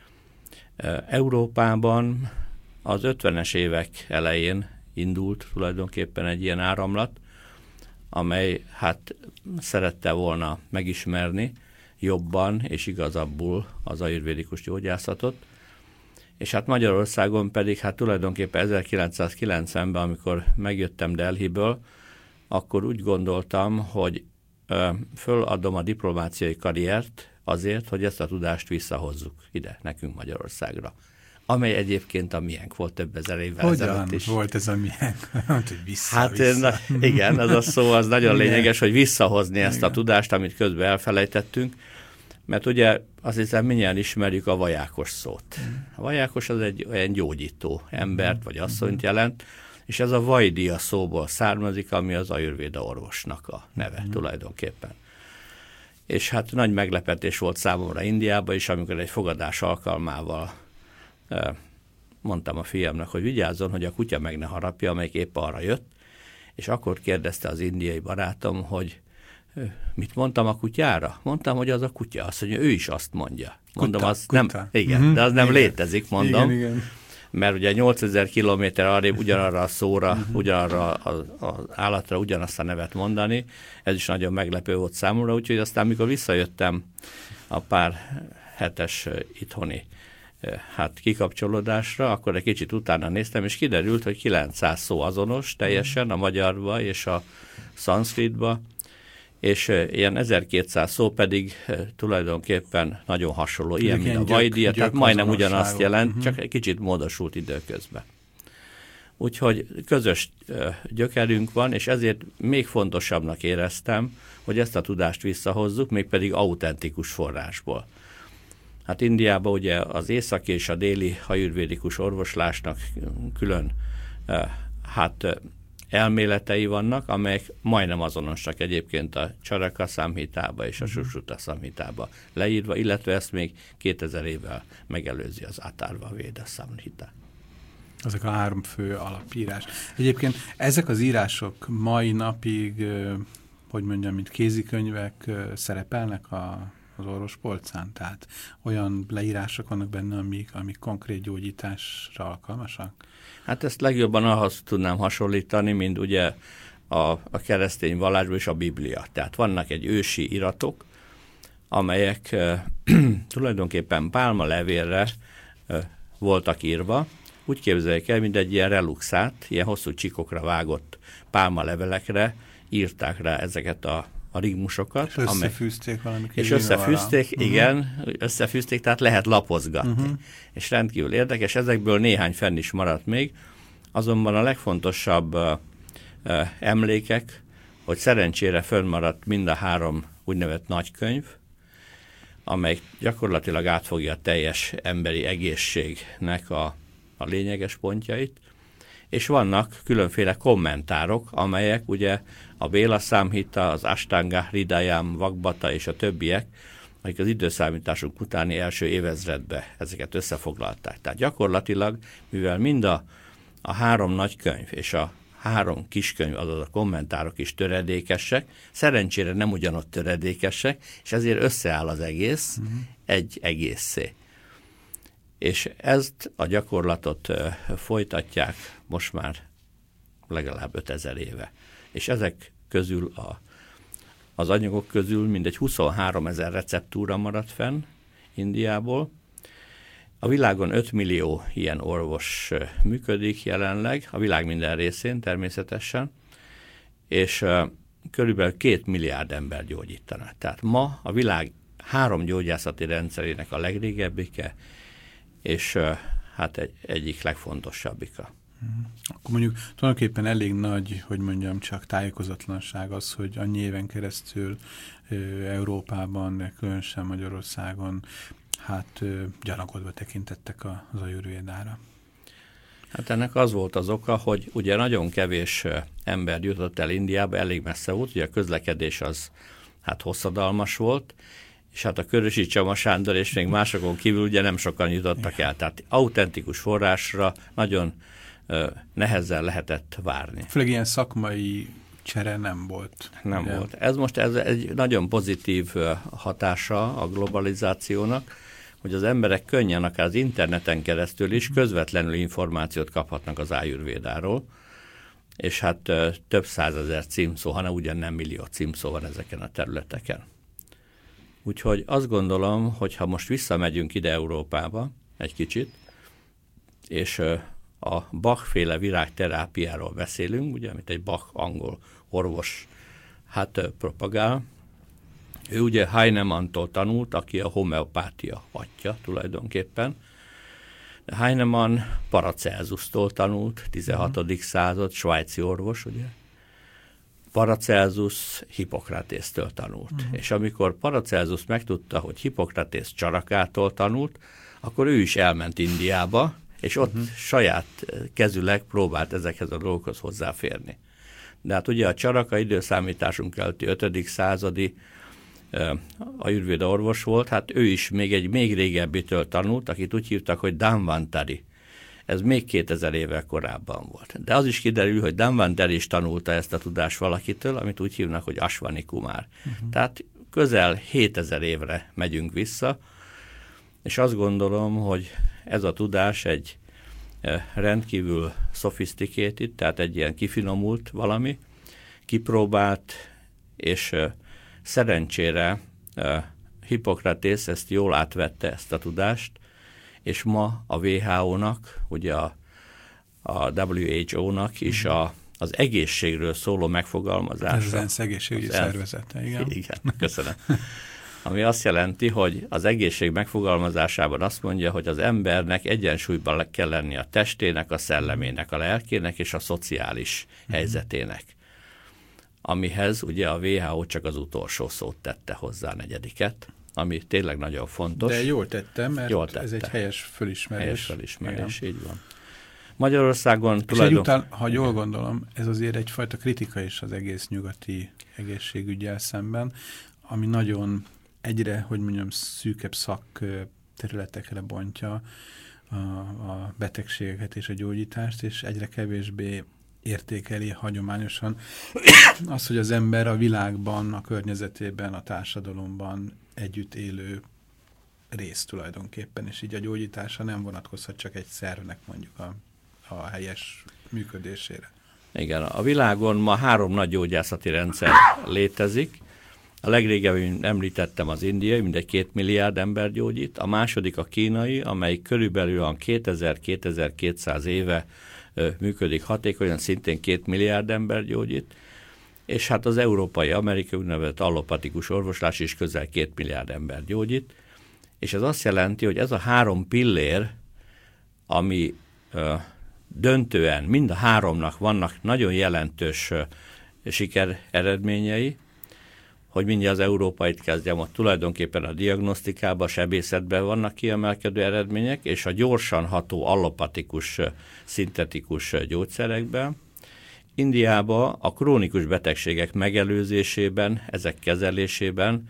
Európában az ötvenes évek elején indult tulajdonképpen egy ilyen áramlat, amely hát szerette volna megismerni jobban és igazabbul az ajurvédikus gyógyászatot, és hát Magyarországon pedig hát tulajdonképpen ezerkilencszázkilencvenben, amikor megjöttem Delhiből, akkor úgy gondoltam, hogy föladom a diplomáciai karriert azért, hogy ezt a tudást visszahozzuk ide, nekünk Magyarországra. Amely egyébként a miénk volt több ezer évvel ezelőtt is. Volt ez a miénk? hogy vissza, hát vissza. Na, igen, az a szó az nagyon igen. lényeges, hogy visszahozni ezt igen. a tudást, amit közben elfelejtettünk, mert ugye azt hiszem mindjárt ismerjük a vajákos szót. A vajákos az egy olyan gyógyító embert vagy asszonyt jelent, és ez a vajdia szóból származik, ami az ajurvéda orvosnak a neve mm. tulajdonképpen. És hát nagy meglepetés volt számomra Indiában is, amikor egy fogadás alkalmával eh, mondtam a fiamnak, hogy vigyázzon, hogy a kutya meg ne harapja, amelyik épp arra jött, és akkor kérdezte az indiai barátom, hogy eh, mit mondtam a kutyára? Mondtam, hogy az a kutya. Azt mondja, ő is azt mondja. Mondom, kuta, az kuta. nem, igen, mm-hmm. de az nem igen. létezik, mondom. Igen, igen. Mert ugye nyolcezer kilométer arrébb ugyanarra a szóra, uh-huh. ugyanarra az állatra ugyanazt a nevet mondani. Ez is nagyon meglepő volt számomra, úgyhogy aztán, mikor visszajöttem a pár hetes itthoni hát kikapcsolódásra, akkor egy kicsit utána néztem, és kiderült, hogy kilencszáz szó azonos teljesen a magyarba és a szanszkritba, és ilyen ezerkétszáz szó pedig tulajdonképpen nagyon hasonló, ilyen, mint a vajdia, tehát majdnem ugyanazt jelent, uh-huh. csak egy kicsit módosult időközben. Úgyhogy közös gyökerünk van, és ezért még fontosabbnak éreztem, hogy ezt a tudást visszahozzuk, mégpedig autentikus forrásból. Hát Indiában ugye az északi és a déli ajurvédikus orvoslásnak külön hát elméletei vannak, amelyek majdnem azonosak egyébként a Csaraka Szamhitába és a Sushruta Szamhitába leírva, illetve ezt még kétezer évvel megelőzi az Atharva Véda Szamhita. Ezek a három fő alapírás. Egyébként ezek az írások mai napig, hogy mondjam, mint kézikönyvek szerepelnek a, az orvospolcán? Tehát olyan leírások vannak benne, amik, amik konkrét gyógyításra alkalmasak? Hát ezt legjobban ahhoz tudnám hasonlítani, mint ugye a, a keresztény vallásban és a Biblia. Tehát vannak egy ősi iratok, amelyek e, tulajdonképpen pálmalevélre e, voltak írva. Úgy képzeljék el, mint egy ilyen reluxát, ilyen hosszú csikokra vágott pálmalevelekre írták rá ezeket a, a rigmusokat. És összefűzték valami. És összefűzték, uh-huh. igen, összefűzték, tehát lehet lapozgatni. Uh-huh. És rendkívül érdekes, ezekből néhány fenn is maradt még, azonban a legfontosabb uh, uh, emlékek, hogy szerencsére fönnmaradt mind a három úgynevezett nagykönyv, amely gyakorlatilag átfogja a teljes emberi egészségnek a, a lényeges pontjait, és vannak különféle kommentárok, amelyek ugye a Béla Számhita, az Ashtanga, Hridayam, Vakbata és a többiek, akik az időszámításunk utáni első évezredbe ezeket összefoglalták. Tehát gyakorlatilag, mivel mind a, a három nagykönyv és a három kiskönyv, azaz a kommentárok is töredékesek, szerencsére nem ugyanott töredékesek, és ezért összeáll az egész uh-huh. egy egészé. És ezt a gyakorlatot uh, folytatják most már legalább ötezer éve. És ezek közül a, az anyagok közül mindegy huszonhárom ezer receptúra maradt fenn Indiából. A világon öt millió ilyen orvos működik jelenleg, a világ minden részén természetesen, és uh, körülbelül két milliárd ember gyógyítanak. Tehát ma a világ három gyógyászati rendszerének a legrégebbike, és uh, hát egy, egyik legfontosabbika. Akkor mondjuk tulajdonképpen elég nagy, hogy mondjam, csak tájékozatlanság az, hogy annyi éven keresztül ö, Európában, de különösen Magyarországon hát ö, gyanakodva tekintettek az ajurvédára. Hát ennek az volt az oka, hogy ugye nagyon kevés ember jutott el Indiába, elég messze volt, ugye a közlekedés az hát hosszadalmas volt, és hát a Körösi Csama Sándor és még másokon kívül ugye nem sokan jutottak el. Tehát autentikus forrásra nagyon ö, nehezen lehetett várni. Főleg ilyen szakmai csere nem volt. Nem ugye? volt. Ez most ez egy nagyon pozitív hatása a globalizációnak, hogy az emberek könnyen akár az interneten keresztül is közvetlenül információt kaphatnak az ájurvédáról, és hát ö, több százezer címszó, hanem ugyan nem millió címszó van ezeken a területeken. Úgyhogy azt gondolom, hogy ha most visszamegyünk ide Európába egy kicsit, és a Bach-féle virágterápiáról beszélünk, ugye, amit egy Bach angol orvos hát propagál. Ő ugye Heinemannktól tanult, aki a homeopátia atya tulajdonképpen. De Heinemann Paracelsusztól tanult, tizenhatodik század, svájci orvos, ugye. Paracelsus Hippokratésztől tanult. Uh-huh. És amikor Paracelsus megtudta, hogy Hippokratész Csarakától tanult, akkor ő is elment Indiába, és ott uh-huh. saját kezüleg próbált ezekhez a dolgokhoz hozzáférni. De hát ugye a Csaraka időszámításunk előtti ötödik századi uh, ajurvéda orvos volt, hát ő is még egy még régebbitől tanult, akit úgy hívtak, hogy Dhanvantari. Ez még kétezer évvel korábban volt. De az is kiderül, hogy Dhanvantari is tanulta ezt a tudást valakitől, amit úgy hívnak, hogy Ashwani Kumar. Uh-huh. Tehát közel hétezer évre megyünk vissza, és azt gondolom, hogy ez a tudás egy rendkívül sophisticated, tehát egy ilyen kifinomult valami, kipróbált, és szerencsére Hippokratész ezt jól átvette, ezt a tudást, és ma a vé há ó-nak, ugye a, a dupla vé há ó-nak is a, az egészségről szóló megfogalmazása. Ez az ENSZ egészségügyi szervezete, igen. Igen, köszönöm. Ami azt jelenti, hogy az egészség megfogalmazásában azt mondja, hogy az embernek egyensúlyban kell lenni a testének, a szellemének, a lelkének és a szociális mm. helyzetének. Amihez ugye a vé há ó csak az utolsó szót tette hozzá, a negyediket. ami tényleg nagyon fontos. De jól tettem, mert jól tette. Ez egy helyes fölismerés. Helyes fölismerés, igen. Így van. Magyarországon és tulajdonképpen... egyúttal, ha jól gondolom, ez azért egyfajta kritika is az egész nyugati egészségügyel szemben, ami nagyon egyre, hogy mondjam, szűkebb szakterületekre bontja a, a betegségeket és a gyógyítást, és egyre kevésbé értékeli hagyományosan az, hogy az ember a világban, a környezetében, a társadalomban együtt élő rész tulajdonképpen, és így a gyógyítása nem vonatkozhat csak egy szervnek mondjuk a, a helyes működésére. Igen, a világon ma három nagy gyógyászati rendszer létezik. A legrégebben említettem az indiai, mindegy két milliárd ember gyógyít. A második a kínai, amely körülbelül kétezer-kétezer-kétszáz éve ö, működik hatékonyan, szintén két milliárd ember gyógyít. És hát az európai, amerikai úgynevezett allopatikus orvoslás is közel két milliárd ember gyógyít. És ez azt jelenti, hogy ez a három pillér, ami ö, döntően mind a háromnak vannak nagyon jelentős ö, siker eredményei, hogy mindjárt az európait kezdjem, ott tulajdonképpen a diagnosztikában, a sebészetben vannak kiemelkedő eredmények, és a gyorsan ható allopatikus, szintetikus gyógyszerekben. Indiában a krónikus betegségek megelőzésében, ezek kezelésében,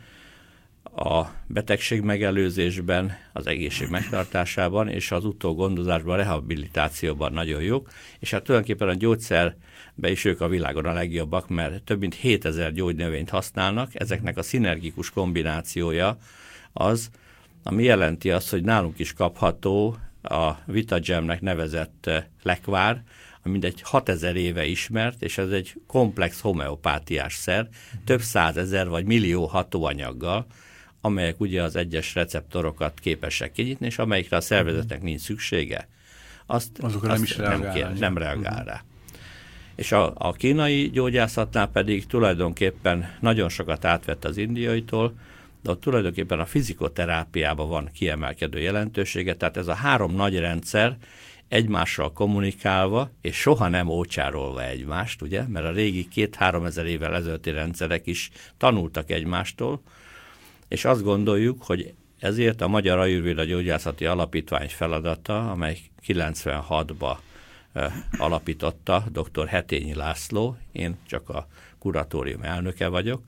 a betegség megelőzésben, az egészség megtartásában és az utógondozásban, rehabilitációban nagyon jók, és hát tulajdonképpen a gyógyszerben is ők a világon a legjobbak, mert több mint hétezer gyógynövényt használnak, ezeknek a szinergikus kombinációja az, ami jelenti azt, hogy nálunk is kapható a VitaGemnek nevezett lekvár, ami mindegy hatezer éve ismert, és ez egy komplex homeopátiás szer, több százezer vagy millió hatóanyaggal, amelyek ugye az egyes receptorokat képesek kinyitni, és amelyikre a szervezetnek nincs szüksége, azt, azt nem, is nem, kér, nem reagál uh-huh. rá. És a, a kínai gyógyászatnál pedig tulajdonképpen nagyon sokat átvett az indiaitól, de ott tulajdonképpen a fizikoterápiában van kiemelkedő jelentősége, tehát ez a három nagy rendszer egymással kommunikálva, és soha nem ócsárolva egymást, ugye, mert a régi két-három ezer évvel ezelőtti rendszerek is tanultak egymástól, és azt gondoljuk, hogy ezért a Magyar Ajurvéda Gyógyászati Alapítvány feladata, amely kilencvenhatban uh, alapította dr. Hetényi László, én csak a kuratórium elnöke vagyok,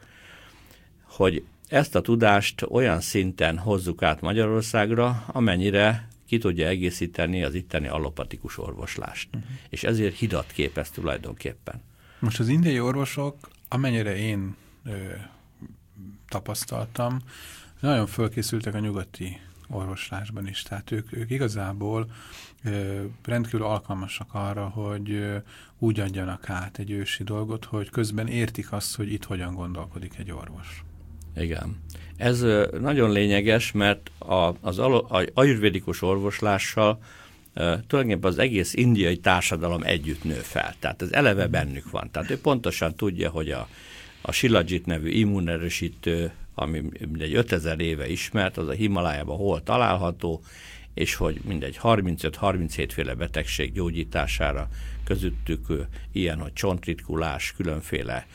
hogy ezt a tudást olyan szinten hozzuk át Magyarországra, amennyire ki tudja egészíteni az itteni allopatikus orvoslást. Uh-huh. És ezért hidat képez tulajdonképpen. Most az indiai orvosok, amennyire én ö, tapasztaltam, nagyon fölkészültek a nyugati orvoslásban is. Tehát ők, ők igazából ö, rendkívül alkalmasak arra, hogy ö, úgy adjanak át egy ősi dolgot, hogy közben értik azt, hogy itt hogyan gondolkodik egy orvos. Igen. Ez nagyon lényeges, mert az ajurvédikus orvoslással tulajdonképpen az egész indiai társadalom együtt nő fel. Tehát ez eleve bennük van. Tehát ő pontosan tudja, hogy a, a Shilajit nevű immunerősítő, ami mindegy ötezer éve ismert, az a Himalájában hol található, és hogy mindegy harmincöt-harminchét féle betegség gyógyítására közöttük ilyen, hogy csontritkulás, különféle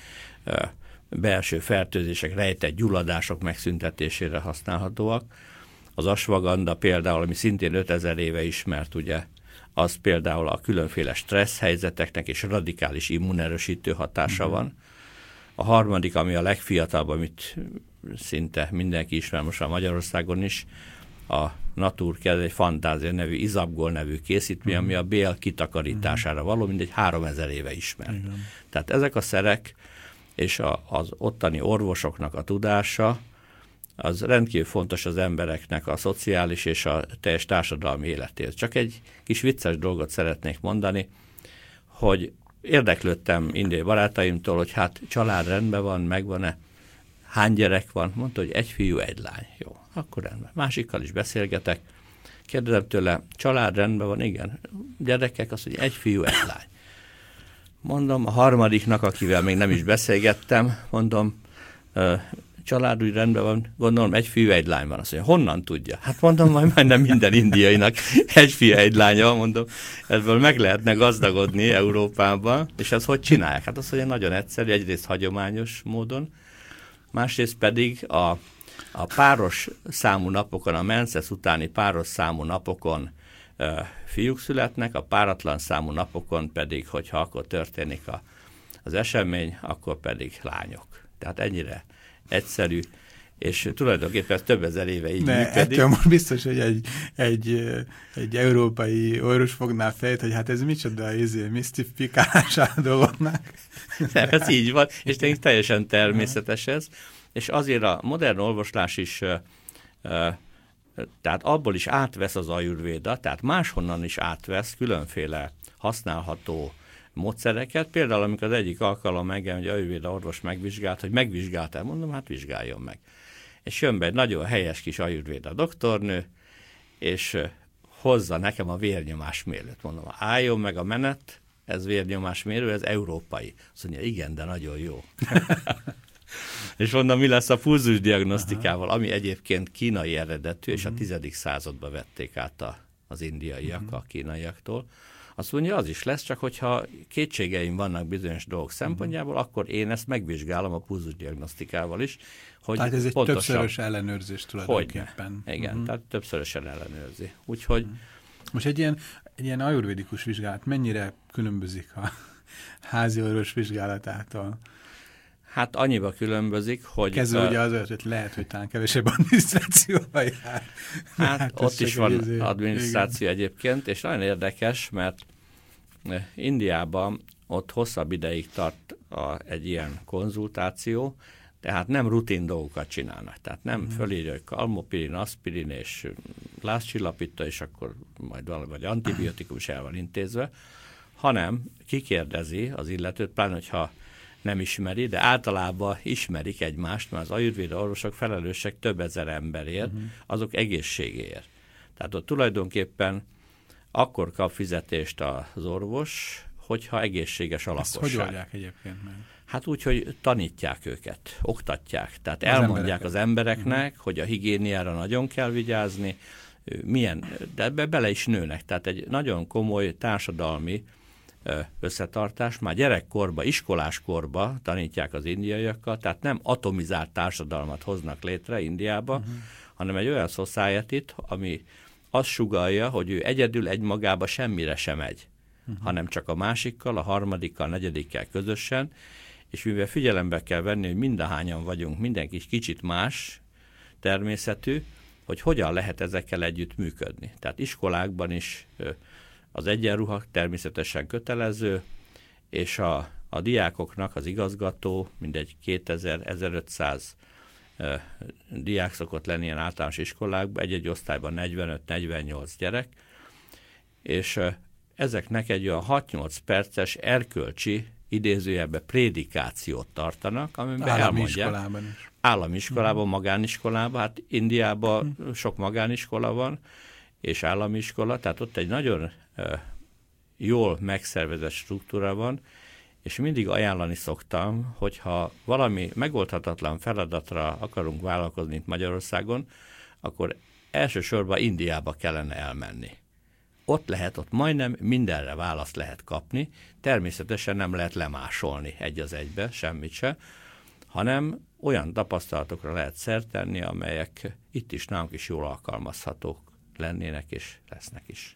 belső fertőzések, rejtett gyulladások megszüntetésére használhatóak. Az ashwagandha például, ami szintén ötezer éve ismert, ugye, az például a különféle stressz helyzeteknek és radikális immunerősítő hatása uh-huh. van. A harmadik, ami a legfiatalabb, amit szinte mindenki ismer most a Magyarországon is, a Naturkez, egy Fantázia nevű, Izabgol nevű készítmény, uh-huh. ami a bél kitakarítására való, mindegy háromezer éve ismert. Uh-huh. Tehát ezek a szerek és a, az ottani orvosoknak a tudása, az rendkívül fontos az embereknek a szociális és a teljes társadalmi életéhez. Csak egy kis vicces dolgot szeretnék mondani, hogy érdeklődtem indiai barátaimtól, hogy hát család rendben van, megvan-e, hány gyerek van? Mondta, hogy egy fiú, egy lány. Jó, akkor rendben. Másikkal is beszélgetek. Kérdezem tőle, család rendben van? Igen. Gyerekek, azt mondja, egy fiú, egy lány. Mondom, a harmadiknak, akivel még nem is beszélgettem, mondom, család úgy rendben van, gondolom egy fiú, egy lány van. Azt mondja, honnan tudja? Hát mondom, majd majdnem minden indiainak egy fiú, egy lánya, mondom, ebből meg lehetne gazdagodni Európában, és ezt hogy csinálják? Hát azt mondja, nagyon egyszerű, egyrészt hagyományos módon, másrészt pedig a a páros számú napokon, a menses utáni páros számú napokon uh, fiúk születnek, a páratlan számú napokon pedig, hogyha akkor történik a, az esemény, akkor pedig lányok. Tehát ennyire egyszerű, és tulajdonképpen ez több ezer éve így ne, működik. Ettől most biztos, hogy egy, egy, egy európai orvos fogná fejt, hogy hát ez micsoda izé, misztifikálása a dolognak. Nem, ez így van, és tényleg teljesen természetes ez. És azért a modern orvoslás is, tehát abból is átvesz az ajurvéda, tehát máshonnan is átvesz különféle használható módszereket. Például, amikor az egyik alkalom engem, hogy ajurvéda orvos megvizsgált, hogy megvizsgáltál, mondom, hát vizsgáljon meg. És jön be egy nagyon helyes kis ajurvéda doktornő, és hozza nekem a vérnyomásmérőt. Mondom, álljon meg a menet, ez vérnyomásmérő, ez európai. Azt mondja, igen, de nagyon jó. És mondom, mi lesz a pulzusdiagnosztikával, ami egyébként kínai eredetű, és a tizedik században vették át a, az indiaiak a kínaiaktól. Azt mondja, az is lesz, csak hogyha kétségeim vannak bizonyos dolgok szempontjából, akkor én ezt megvizsgálom a pulzusdiagnosztikával is. Hogy tehát ez egy pontosan, többszörös ellenőrzés tulajdonképpen. Hogyne. Igen, uh-huh. tehát többszörösen ellenőrzi. Úgyhogy... Uh-huh. Most egy ilyen, egy ilyen ajurvédikus vizsgálat mennyire különbözik a házi orvos vizsgálatától? Hát annyiba különbözik, hogy... Kezdve uh, ugye az, hogy lehet, hogy talán kevesebb adminisztrációval jár. Hát, hát ott is van izé, adminisztráció igen. egyébként, és nagyon érdekes, mert Indiában ott hosszabb ideig tart a, egy ilyen konzultáció, tehát nem rutin dolgokat csinálnak. Tehát nem hmm. fölírja, hogy kalmopirin, aspirin és lázcsillapító, és akkor majd valami vagy antibiotikus el van intézve, hanem kikérdezi az illetőt, pláne, hogyha nem ismeri, de általában ismerik egymást, mert az ajurvéda orvosok felelősek több ezer emberért, uh-huh. azok egészségéért. Tehát ott tulajdonképpen akkor kap fizetést az orvos, hogyha egészséges a lakosság. Ezt hogy oldják egyébként meg? Hát úgy, hogy tanítják őket, oktatják. Tehát az elmondják embereket. az embereknek, uh-huh. hogy a higiéniára nagyon kell vigyázni, milyen, de ebbe bele is nőnek. Tehát egy nagyon komoly társadalmi összetartás, már gyerekkorba, iskoláskorba tanítják az indiaiakkal, tehát nem atomizált társadalmat hoznak létre Indiába, uh-huh. hanem egy olyan society-t, ami azt sugallja, hogy ő egyedül egymagába semmire sem megy, uh-huh. hanem csak a másikkal, a harmadikkal, a negyedikkel közösen, és mivel figyelembe kell venni, hogy mindahányan vagyunk, mindenki kicsit más természetű, hogy hogyan lehet ezekkel együtt működni. Tehát iskolákban is az egyenruha természetesen kötelező, és a, a diákoknak az igazgató, mindegy kétezer-ezerötszáz e, diák szokott lenni ilyen általános iskolákban, egy-egy osztályban negyvenöt-negyvennyolc gyerek, és e, ezeknek egy olyan hat-nyolc perces erkölcsi idézőjelben prédikációt tartanak, amiben állami elmondják. Iskolában is. Állami iskolában, uh-huh. magániskolában, hát Indiában uh-huh. sok magániskola van, és állami iskola, tehát ott egy nagyon uh, jól megszervezett struktúra van, és mindig ajánlani szoktam, hogyha valami megoldhatatlan feladatra akarunk vállalkozni itt Magyarországon, akkor elsősorban Indiába kellene elmenni. Ott lehet, ott majdnem mindenre választ lehet kapni, természetesen nem lehet lemásolni egy az egybe, semmit se, hanem olyan tapasztalatokra lehet szert tenni, amelyek itt is nálunk is jól alkalmazhatók lennének és lesznek is.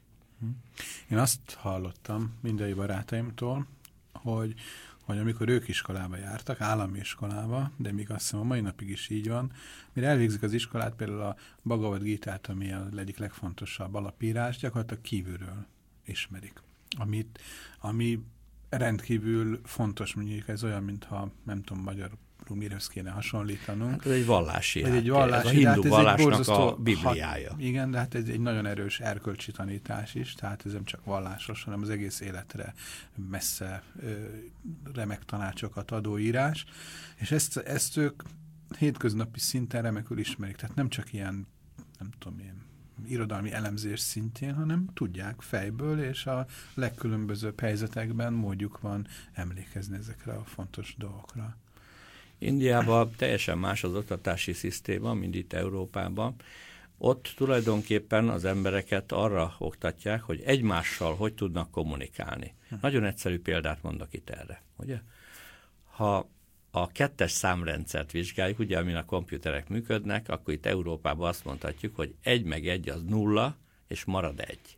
Én azt hallottam mindai barátaimtól, hogy, hogy amikor ők iskolába jártak, állami iskolába, de még azt hiszem a mai napig is így van, mire elvégzik az iskolát, például a Bhagavad Gitát, ami a egyik legfontosabb alapírás, gyakorlatilag kívülről ismerik. Amit, ami rendkívül fontos, mondjuk ez olyan, mintha nem tudom, magyar mihez kéne hasonlítanunk. Hát ez egy vallási. Ez egy vallási, ez a hindu vallásnak egy a bibliája. Ha, igen, de hát ez egy nagyon erős erkölcsi tanítás is, tehát ez nem csak vallásos, hanem az egész életre messze ö, remek tanácsokat adó írás, és ezt, ezt ők hétköznapi szinten remekül ismerik, tehát nem csak ilyen, nem tudom, ilyen irodalmi elemzés szintjén, hanem tudják fejből, és a legkülönbözőbb helyzetekben módjuk van emlékezni ezekre a fontos dolgokra. Indiában teljesen más az oktatási szisztéma, mint itt Európában. Ott tulajdonképpen az embereket arra oktatják, hogy egymással hogy tudnak kommunikálni. Hm. Nagyon egyszerű példát mondok itt erre. Ugye? Ha a kettes számrendszert vizsgáljuk, ugye amin a komputerek működnek, akkor itt Európában azt mondhatjuk, hogy egy meg egy az nulla, és marad egy.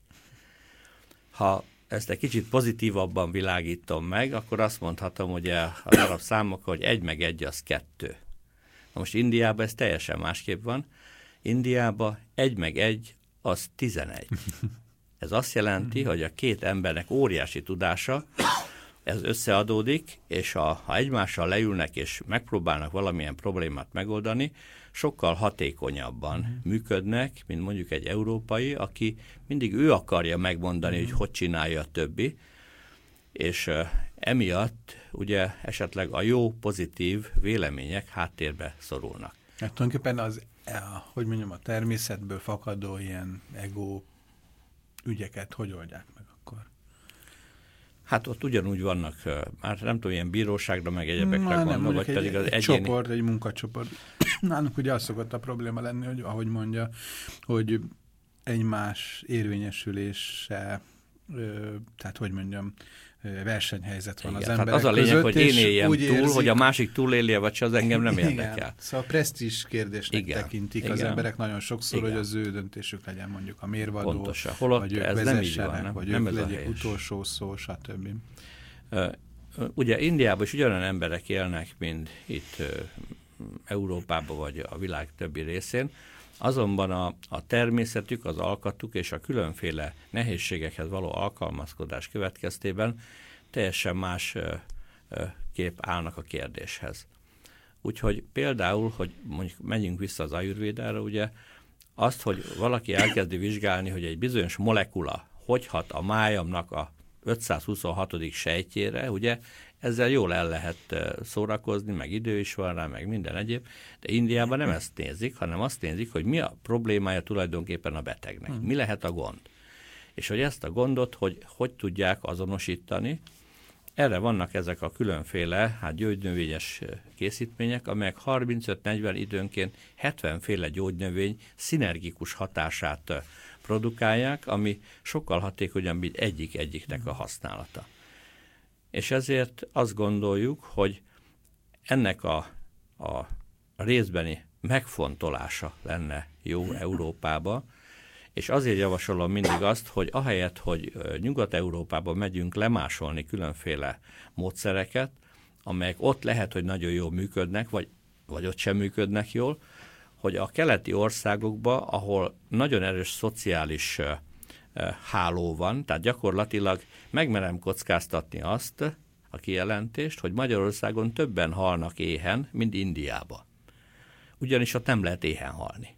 Ha ezt egy kicsit pozitívabban világítom meg, akkor azt mondhatom, hogy a darab számok, hogy egy meg egy az kettő. Na most Indiában ez teljesen másképp van. Indiában egy meg egy az tizenegy. Ez azt jelenti, hogy a két embernek óriási tudása, ez összeadódik, és ha, ha egymással leülnek és megpróbálnak valamilyen problémát megoldani, sokkal hatékonyabban uh-huh. működnek, mint mondjuk egy európai, aki mindig ő akarja megmondani, uh-huh. hogy hogy csinálja a többi, és uh, emiatt ugye esetleg a jó, pozitív vélemények háttérbe szorulnak. Hát tulajdonképpen az, hogy mondjam, a természetből fakadó ilyen ego ügyeket hogy oldják meg akkor? Hát ott ugyanúgy vannak, már nem tudom, ilyen bíróságra, meg egyebekre gondolom, vagy egy, pedig az egy egyéni... csoport, egy munkacsoport. Nálunk ugye az szokott a probléma lenni, hogy ahogy mondja, hogy egymás érvényesülése, tehát hogy mondjam, versenyhelyzet van. Igen, az emberek az a lényeg, között, hogy én éljem túl, érzik, hogy a másik túlélje, vagy se, az engem nem igen, érdekel. Szóval presztízs kérdésnek igen, tekintik igen, az emberek nagyon sokszor, igen. hogy az ő döntésük legyen mondjuk a mérvadó, pontosan. Holott vagy ők ez vezessenek, nem van, vagy nem ők legyek utolsó szó, stb. Uh, ugye Indiában is ugyanolyan emberek élnek, mint itt uh, Európában, vagy a világ többi részén, azonban a, a természetük, az alkatuk és a különféle nehézségekhez való alkalmazkodás következtében teljesen más ö, ö, kép állnak a kérdéshez. Úgyhogy például, hogy mondjuk menjünk vissza az ajurvédára, ugye azt, hogy valaki elkezdi vizsgálni, hogy egy bizonyos molekula hogy hat a májamnak a ötszázhuszonhatodik sejtjére, ugye ezzel jól el lehet szórakozni, meg idő is van rá, meg minden egyéb, de Indiában nem ezt nézik, hanem azt nézik, hogy mi a problémája tulajdonképpen a betegnek, hmm. mi lehet a gond. És hogy ezt a gondot, hogy hogy tudják azonosítani, erre vannak ezek a különféle hát gyógynövényes készítmények, amelyek harmincöt-negyven időnként hetvenféle gyógynövény szinergikus hatását produkálják, ami sokkal hatékonyabb, mint egyik-egyiknek a használata. És ezért azt gondoljuk, hogy ennek a, a részbeni megfontolása lenne jó Európába, és azért javasolom mindig azt, hogy ahelyett, hogy Nyugat-Európába megyünk lemásolni különféle módszereket, amelyek ott lehet, hogy nagyon jól működnek, vagy, vagy ott sem működnek jól, hogy a keleti országokban, ahol nagyon erős szociális háló van, tehát gyakorlatilag megmerem kockáztatni azt a kijelentést, hogy Magyarországon többen halnak éhen, mint Indiába. Ugyanis ott nem lehet éhen halni.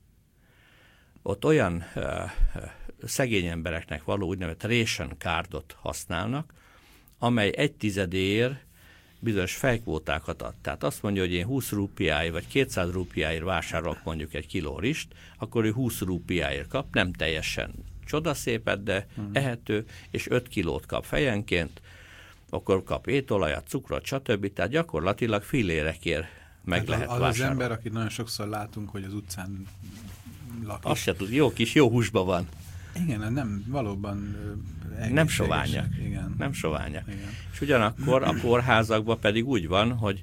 Ott olyan uh, uh, szegény embereknek való úgynevezett ration cardot használnak, amely egy tizedéért bizonyos fejkvótákat ad. Tehát azt mondja, hogy én húsz rúpiáért vagy kétszáz rúpiáért vásárolok mondjuk egy kiló rist, akkor ő húsz rúpiáért kap, nem teljesen csodaszépet, de uh-huh. ehető, és öt kilót kap fejenként, akkor kap étolajat, cukrot, stb. Tehát gyakorlatilag fillérekért meg tehát lehet az vásárolni. Az ember, akit nagyon sokszor látunk, hogy az utcán lakik. Azt se tud, jó kis, jó húsban van. Igen, nem, valóban nem soványak. Igen. Nem soványak. Igen. És ugyanakkor a kórházakban pedig úgy van, hogy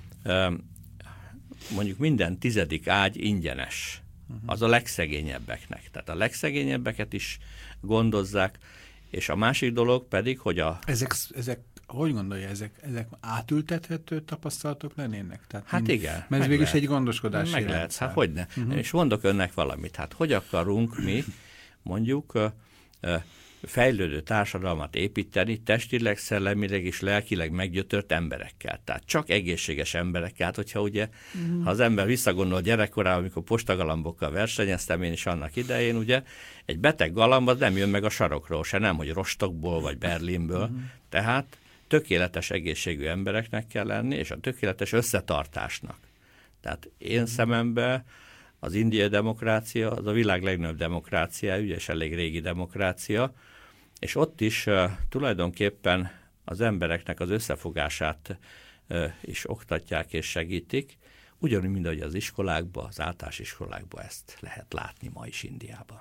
mondjuk minden tizedik ágy ingyenes. Az a legszegényebbeknek. Tehát a legszegényebbeket is gondozzák, és a másik dolog pedig, hogy a... Ezek, ezek hogy gondolja, ezek, ezek átültethető tapasztalatok lennének? Tehát hát mind, igen. Mert ez végül is egy gondoskodási meg rendszer. lehet, hát hogyne. Uh-huh. És mondok önnek valamit. Hát hogy akarunk mi mondjuk uh, uh, fejlődő társadalmat építeni testileg, szellemileg és lelkileg meggyötört emberekkel. Tehát csak egészséges emberekkel. Hát, hogyha ugye, uh-huh. ha az ember visszagondol gyerekkorában, amikor postagalambokkal versenyeztem én is annak idején, ugye, egy beteg galamb az nem jön meg a sarokról se, nem, hogy Rostokból vagy Berlinből. Uh-huh. Tehát tökéletes egészségű embereknek kell lenni, és a tökéletes összetartásnak. Tehát én szememben az indiai demokrácia az a világ legnagyobb demokrácia, ugye, és elég régi demokrácia, és ott is uh, tulajdonképpen az embereknek az összefogását uh, is oktatják és segítik, ugyanúgy, mint ahogy az iskolákban, az általános iskolákban ezt lehet látni ma is Indiában.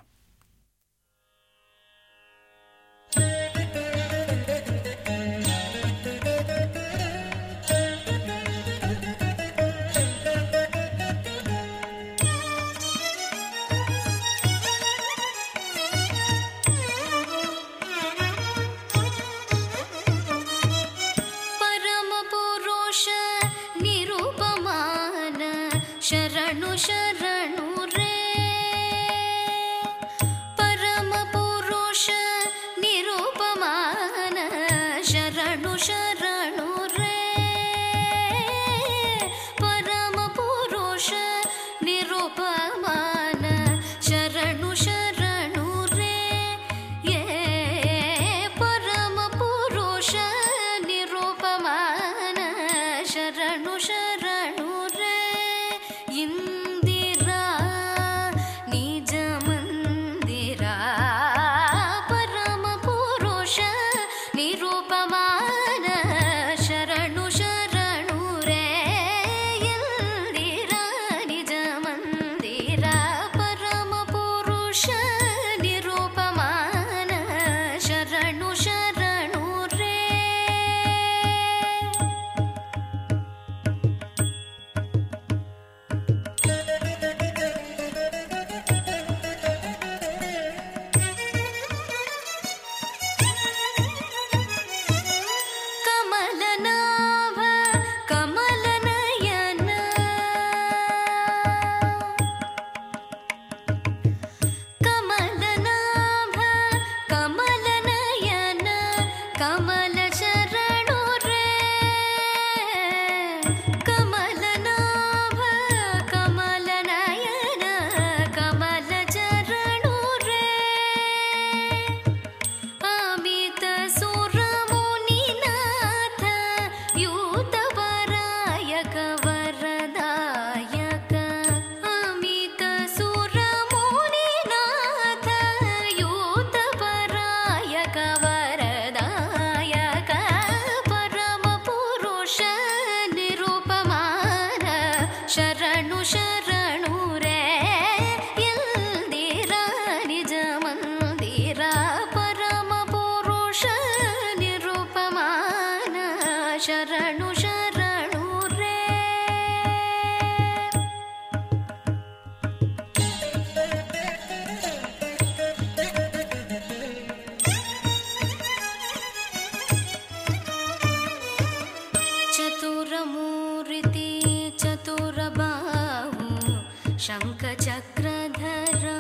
शङ्खचक्रधरा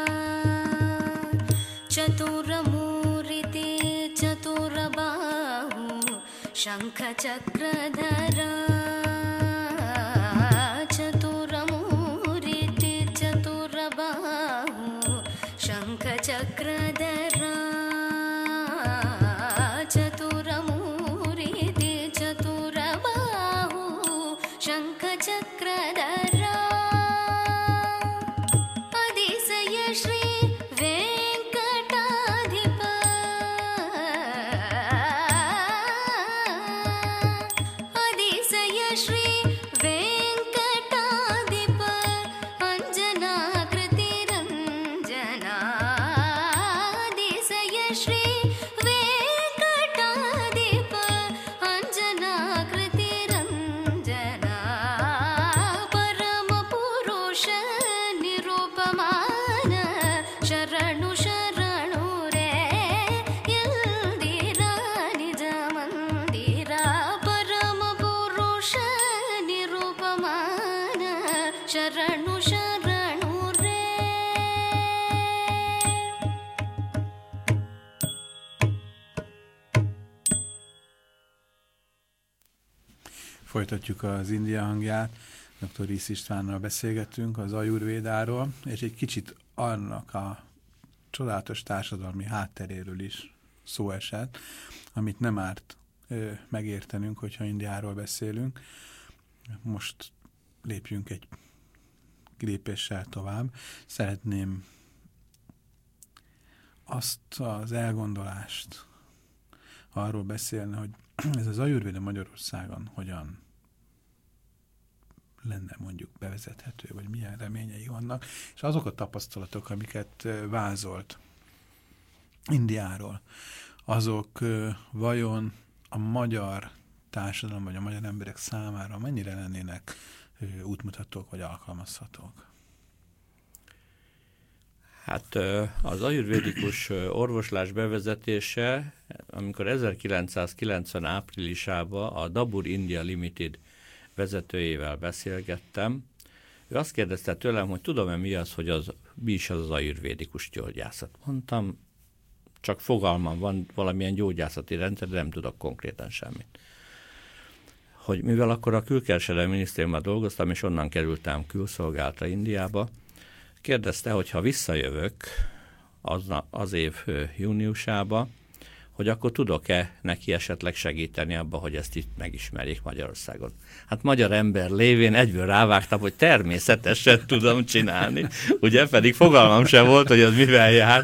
चतुरमूर्ति चतुरबाहु शङ्खचक्रधरा चतुरमूर्ति चतुरबाहु शङ्खचक्रधरा चतुरमूर्ति चतुरबाहु शङ्खचक्रधरा Folytatjuk az India hangját, doktor Risz Istvánnal beszélgetünk az ajurvédáról, és egy kicsit annak a csodálatos társadalmi hátteréről is szó esett, amit nem árt ö, megértenünk, hogyha Indiáról beszélünk. Most lépjünk egy lépéssel tovább. Szeretném azt az elgondolást arról beszélni, hogy ez az ajurvéda Magyarországon hogyan lenne mondjuk bevezethető, vagy milyen reményei vannak, és azok a tapasztalatok, amiket vázolt Indiáról, azok vajon a magyar társadalom, vagy a magyar emberek számára mennyire lennének útmutatók, vagy alkalmazhatók? Hát az ajurvédikus orvoslás bevezetése, amikor ezerkilencszázkilencven áprilisában a Dabur India Limited vezetőjével beszélgettem, Ő azt kérdezte tőlem, hogy tudom-e mi az, hogy az, mi is az az ajurvédikus gyógyászat. Mondtam, csak fogalmam van valamilyen gyógyászati rendszer, de nem tudok konkrétan semmit. Hogy mivel akkor a külkereskedelmi minisztériumban dolgoztam, és onnan kerültem külszolgálatra Indiába, kérdezte, hogy ha visszajövök az, az év júniusába, hogy akkor tudok-e neki esetleg segíteni abba, hogy ezt itt megismerjék Magyarországon. Hát magyar ember lévén egyből rávágtam, hogy természetesen tudom csinálni, ugye, pedig fogalmam sem volt, hogy az mivel jár.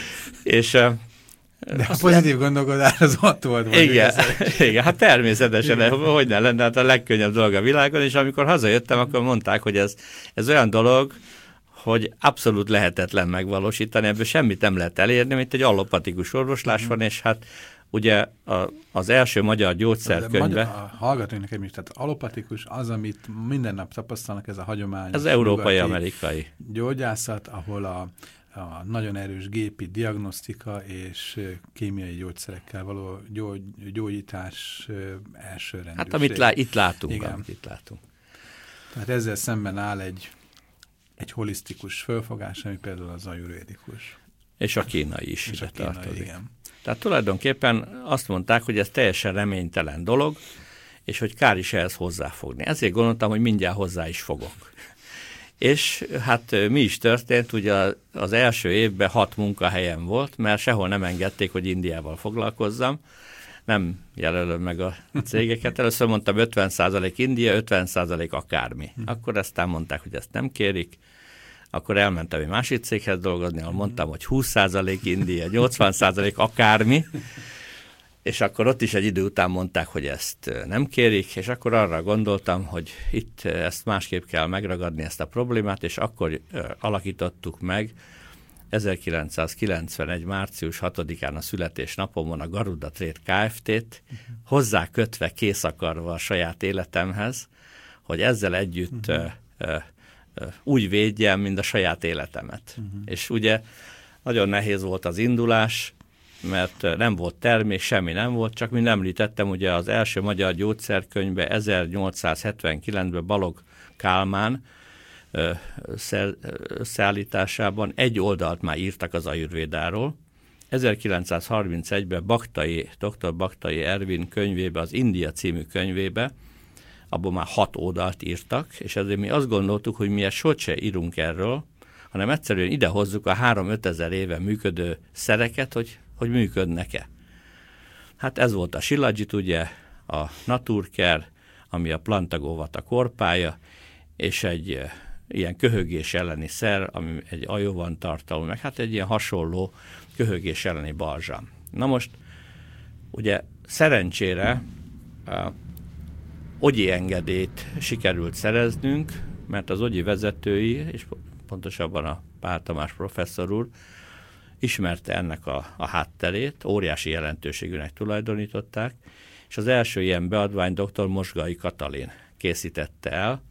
És de a pozitív gondolkodás az ott volt. Igen, igen, hát természetesen, igen. Hogy ne lenne, hát a legkönnyebb dolog a világon, és amikor hazajöttem, akkor mondták, hogy ez, ez olyan dolog, hogy abszolút lehetetlen megvalósítani, ebből semmit nem lehet elérni, mint egy allopatikus orvoslás van, és hát ugye a, az első magyar gyógyszerkönyve... A hallgatóink nekem is, tehát allopatikus az, amit minden nap tapasztalnak, ez a hagyományos... Ez európai-amerikai gyógyászat, ahol a, a nagyon erős gépi diagnosztika és kémiai gyógyszerekkel való gyógy, gyógyítás elsőrendűség. Hát amit lá, itt látunk. Igen. Amit itt látunk. Tehát ezzel szemben áll egy egy holisztikus fölfogás, ami például az ajurvédikus. És a kínai is és ide a kínai, tartozik. Igen. Tehát tulajdonképpen azt mondták, hogy ez teljesen reménytelen dolog, és hogy kár is ehhez hozzáfogni. Ezért gondoltam, hogy mindjárt hozzá is fogok. És hát mi is történt, ugye az első évben hat munkahelyem volt, mert sehol nem engedték, hogy Indiával foglalkozzam. Nem jelölöm meg a cégeket. Először mondtam ötven százalék India, ötven százalék akármi. Akkor aztán mondták, hogy ezt nem kérik. Akkor elmentem egy másik céghez dolgozni, ahol mondtam, hogy húsz százalék India, nyolcvan százalék akármi. És akkor ott is egy idő után mondták, hogy ezt nem kérik, és akkor arra gondoltam, hogy itt ezt másképp kell megragadni, ezt a problémát, és akkor alakítottuk meg ezerkilencszázkilencvenegy. március hatodikán a születésnapomon a Garuda Trade Kft-t hozzá kötve, kész akarva a saját életemhez, hogy ezzel együtt uh-huh. ö, ö, úgy védjem, mint a saját életemet. Uh-huh. És ugye nagyon nehéz volt az indulás, mert nem volt termék, semmi nem volt, csak mint említettem, ugye az első magyar gyógyszerkönyvbe ezernyolcszázhetvenkilencben Balogh Kálmán összeállításában egy oldalt már írtak az ajurvédáról. ezerkilencszázharmincegyben Baktai, dr. Baktai Ervin könyvébe, az India című könyvébe, abban már hat oldalt írtak, és ezért mi azt gondoltuk, hogy mi ezt sose írunk erről, hanem egyszerűen idehozzuk a három-ötezer éve működő szereket, hogy, hogy működnek-e. Hát ez volt a Shilajit, ugye, a Naturcare, ami a Plantagóvata korpája, és egy ilyen köhögés elleni szer, ami egy ajovan tartalmú, meg hát egy ilyen hasonló köhögés elleni balzsám. Na most, ugye szerencsére uh, ogyi engedélyt sikerült szereznünk, mert az ogyi vezetői, és pontosabban a Pál Tamás professzor úr ismerte ennek a, a hátterét, óriási jelentőségűnek tulajdonították, és az első ilyen beadvány dr. Mosgai Katalin készítette el,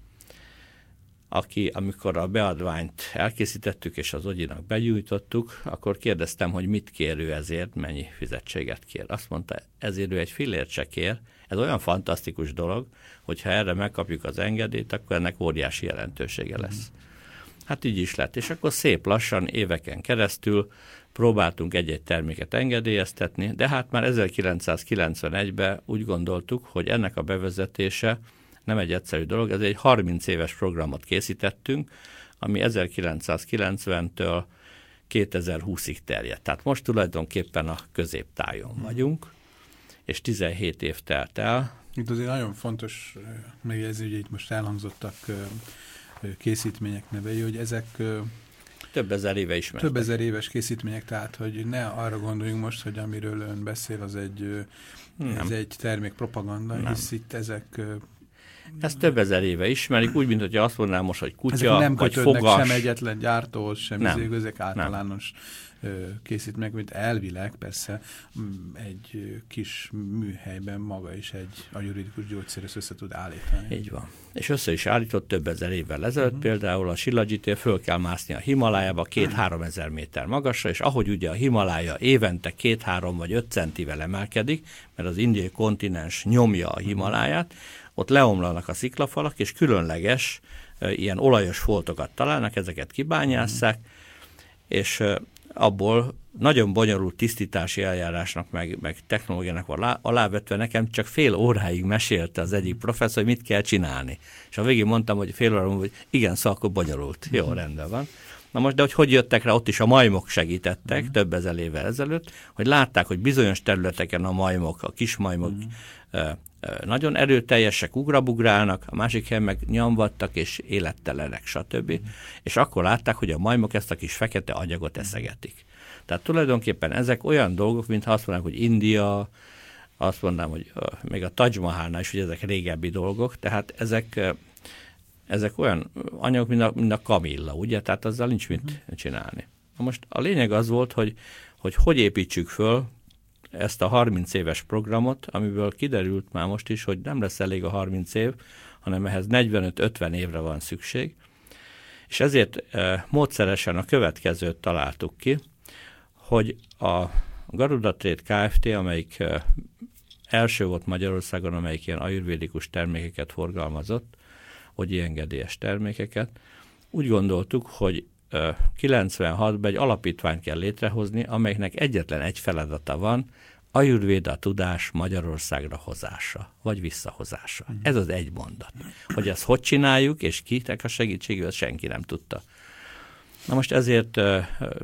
aki, amikor a beadványt elkészítettük, és az ogyinak begyújtottuk, akkor kérdeztem, hogy mit kér ő ezért, mennyi fizetséget kér. Azt mondta, ezért ő egy fillért se kér. Ez olyan fantasztikus dolog, hogy ha erre megkapjuk az engedélyt, akkor ennek óriási jelentősége lesz. Hát így is lett. És akkor szép lassan, éveken keresztül próbáltunk egy-egy terméket engedélyeztetni, de hát már ezerkilencszázkilencvenegyben úgy gondoltuk, hogy ennek a bevezetése nem egy egyszerű dolog, ez egy harminc éves programot készítettünk, ami ezerkilencszázkilencventől kétezer-húszig terjedt. Tehát most tulajdonképpen a középtájon vagyunk, és tizenhét év telt el. Itt azért nagyon fontos megjegyezni, hogy itt most elhangzottak készítmények nevei, hogy ezek több ezer éve ismertek. Több ezer éves készítmények, tehát hogy ne arra gondoljunk most, hogy amiről ön beszél, az egy, ez egy termékpropaganda, nem. Hisz itt ezek... Ezt több ezer éve ismerik, úgy, mint hogyha azt mondanám most, hogy kutya, ezek nem vagy fogas. sem egyetlen gyártóhoz, sem izé, ezek általános készítmények, mint elvileg persze egy kis műhelyben maga is egy ajurvédikus gyógyszeres össze tud állítani. Így van. És össze is állított több ezer évvel ezelőtt, uh-huh. például a Shilajitért föl kell mászni a Himalájába két-három ezer méter magasra, és ahogy ugye a Himalája évente két-három vagy öt centivel emelkedik, mert az indiai kontinens nyomja a Himaláját, ott leomlanak a sziklafalak, és különleges ilyen olajos foltokat találnak, ezeket kibányásszák, mm. és abból nagyon bonyolult tisztítási eljárásnak, meg, meg technológiának van alávetve, nekem csak fél óráig mesélte az egyik professzor, hogy mit kell csinálni. És a végén mondtam, hogy fél óra, hogy igen, szóval akkor bonyolult. Jó, mm. rendben van. Na most, de hogy hogy jöttek rá, ott is a majmok segítettek, mm. több ezer évvel ezelőtt, hogy látták, hogy bizonyos területeken a majmok, a kis majmok mm. ö, ö, nagyon erőteljesek, ugrabugrálnak, a másik helyen meg nyomvattak és élettelenek, stb. Mm. És akkor látták, hogy a majmok ezt a kis fekete anyagot eszegetik. Tehát tulajdonképpen ezek olyan dolgok, mintha azt mondanám, hogy India, azt mondanám, hogy uh, még a Taj Mahalnál is, hogy ezek régebbi dolgok, tehát ezek, uh, ezek olyan anyagok, mint a, mint a kamilla, ugye? Tehát azzal nincs mit uh-huh. csinálni. Na most a lényeg az volt, hogy, hogy hogy építsük föl ezt a harminc éves programot, amiből kiderült már most is, hogy nem lesz elég a harminc év, hanem ehhez negyvenöt-ötven évre van szükség, és ezért uh, módszeresen a következőt találtuk ki, hogy a Garuda Trade Kft., amelyik uh, első volt Magyarországon, amelyik ilyen ajurvédikus termékeket forgalmazott, hogy engedélyes termékeket, úgy gondoltuk, hogy uh, kilencvenhatban egy alapítványt kell létrehozni, amelynek egyetlen egy feladata van, ajurvéda tudás Magyarországra hozása, vagy visszahozása. Mm. Ez az egy mondat. Hogy ezt hogy csináljuk, és kinek a segítségével senki nem tudta. Na most ezért uh,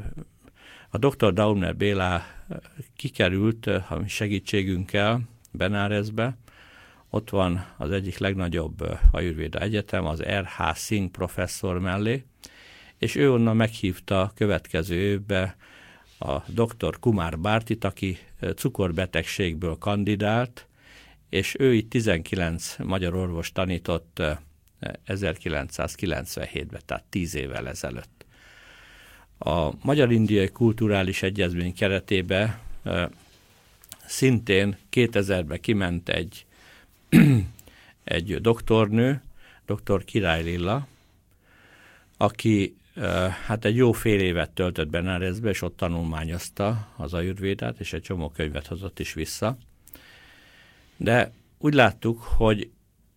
a doktor Dauner Béla kikerült a segítségünkkel Benárezbe. Ott van az egyik legnagyobb ajurvéda egyetem, az er há Singh professzor mellé, és ő onnan meghívta a következő évbe a doktor Kumar Bhartit, aki cukorbetegségből kandidált, és ő itt tizenkilenc magyar orvos tanított ezerkilencszázkilencvenhétben, tehát tíz évvel ezelőtt. A Magyar-Indiai Kulturális Egyezmény keretében e, szintén kétezerben kiment egy, egy doktornő, doktor Király Lilla, aki e, hát egy jó fél évet töltött Benárezbe, és ott tanulmányozta az ajurvédát, és egy csomó könyvet hozott is vissza. De úgy láttuk, hogy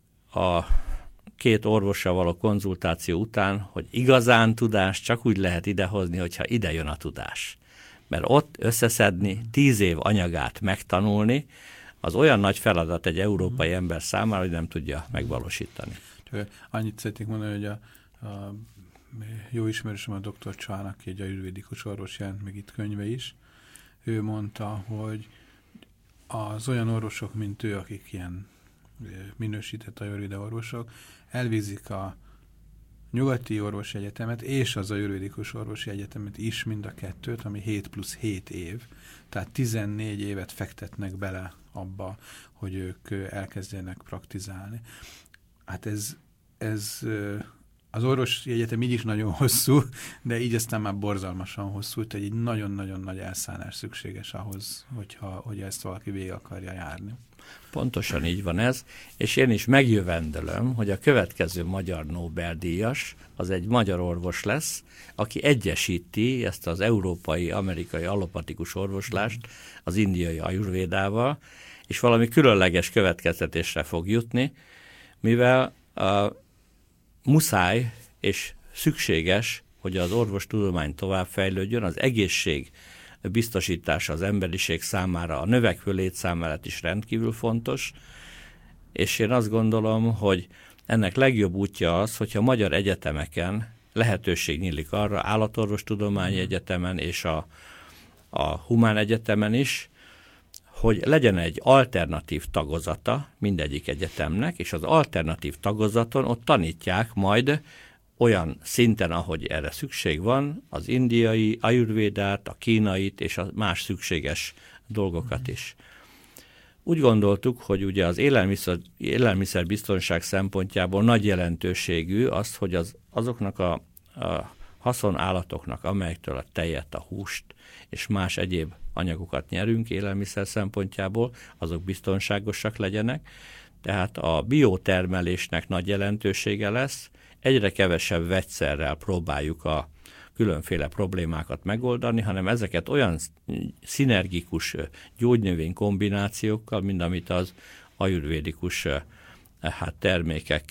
a két orvossal való konzultáció után, hogy igazán tudás csak úgy lehet idehozni, hogyha ide jön a tudás. Mert ott összeszedni, tíz év anyagát megtanulni, az olyan nagy feladat egy európai ember számára, hogy nem tudja megvalósítani. Annyit szeretnék mondani, hogy a, a jó ismerősöm a doktor Csán, aki egy ajurvédikus orvos, jelent meg itt könyve is. Ő mondta, hogy az olyan orvosok, mint ő, akik ilyen minősített ajurvéda orvosok, elvégzik a nyugati orvosi egyetemet és az ajurvédikus orvosi egyetemet is, mind a kettőt, ami hét plusz hét év, tehát tizennégy évet fektetnek bele abba, hogy ők elkezdjenek praktizálni. Hát ez, ez az orvosi egyetem így is nagyon hosszú, de így aztán már borzalmasan hosszú, tehát egy nagyon-nagyon nagy elszállás szükséges ahhoz, hogyha, hogy ezt valaki végig akarja járni. Pontosan így van ez, és én is megjövendölöm, hogy a következő magyar Nobel-díjas az egy magyar orvos lesz, aki egyesíti ezt az európai, amerikai allopatikus orvoslást az indiai ajurvédával, és valami különleges következtetésre fog jutni, mivel a muszáj és szükséges, hogy az orvostudomány továbbfejlődjön, az egészség biztosítása az emberiség számára, a növekvő létszám mellett is rendkívül fontos, és én azt gondolom, hogy ennek legjobb útja az, hogyha magyar egyetemeken lehetőség nyílik arra, állatorvostudományi egyetemen és a, a humán egyetemen is, hogy legyen egy alternatív tagozata mindegyik egyetemnek, és az alternatív tagozaton ott tanítják majd olyan szinten, ahogy erre szükség van, az indiai ajurvédát, a kínait és a más szükséges dolgokat is. Úgy gondoltuk, hogy ugye az élelmiszer, élelmiszerbiztonság szempontjából nagy jelentőségű az, hogy az, azoknak a, a haszonállatoknak, amelyektől a tejet, a húst és más egyéb anyagokat nyerünk élelmiszer szempontjából, azok biztonságosak legyenek. Tehát a biotermelésnek nagy jelentősége lesz, egyre kevesebb vegyszerrel próbáljuk a különféle problémákat megoldani, hanem ezeket olyan szinergikus gyógynövény kombinációkkal, mint amit az ajurvédikus hát, termékek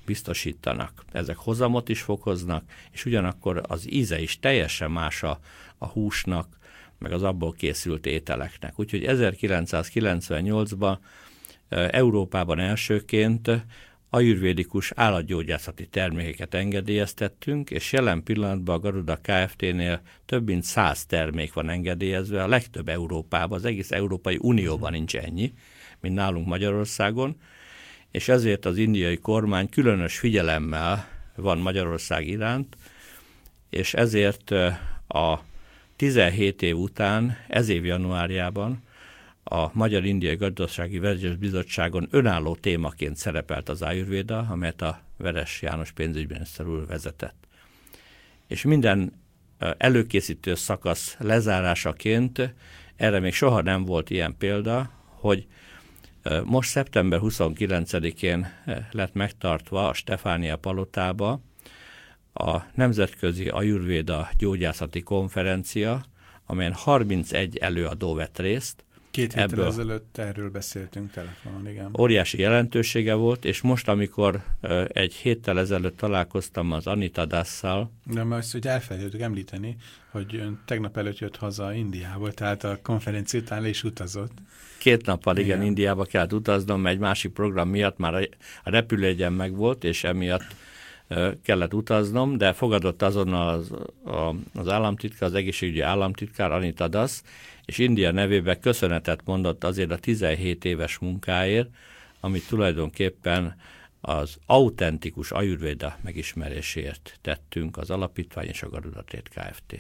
biztosítanak. Ezek hozamot is fokoznak, és ugyanakkor az íze is teljesen más a, a húsnak, meg az abból készült ételeknek. Úgyhogy ezerkilencszázkilencvennyolcban Európában elsőként ajurvédikus állatgyógyászati termékeket engedélyeztettünk, és jelen pillanatban a Garuda Kft-nél több mint száz termék van engedélyezve, a legtöbb Európában, az egész Európai Unióban nincs ennyi, mint nálunk Magyarországon, és ezért az indiai kormány különös figyelemmel van Magyarország iránt, és ezért a tizenhét év után, ez év januárjában a Magyar-Indiai Gazdasági Vegyes Bizottságon önálló témaként szerepelt az Ayurvéda, amelyet a Veres János pénzügyminiszter úr vezetett. És minden előkészítő szakasz lezárásaként, erre még soha nem volt ilyen példa, hogy most szeptember huszonkilencedikén lett megtartva a Stefánia palotába a Nemzetközi Ayurvéda Gyógyászati Konferencia, amelyen harmincegy előadó vett részt. Két héttel ezelőtt erről beszéltünk telefonon, igen. Óriási jelentősége volt, és most, amikor uh, egy héttel ezelőtt találkoztam az Anita Das-szal. De most, hogy elfelejtettük említeni, hogy ön tegnap előtt jött haza Indiából, tehát a konferencia után le is utazott. Két nappal, igen, igen, Indiába kellett utaznom, mert egy másik program miatt már a repülőjegyen meg volt, és emiatt uh, kellett utaznom, de fogadott azonnal az, a, az államtitkár, az egészségügyi államtitkár, Anita Das, és India nevében köszönetet mondott azért a tizenhét éves munkáért, amit tulajdonképpen az autentikus Ayurvéda megismeréséért tettünk az alapítvány és a Garuda Trade Kft.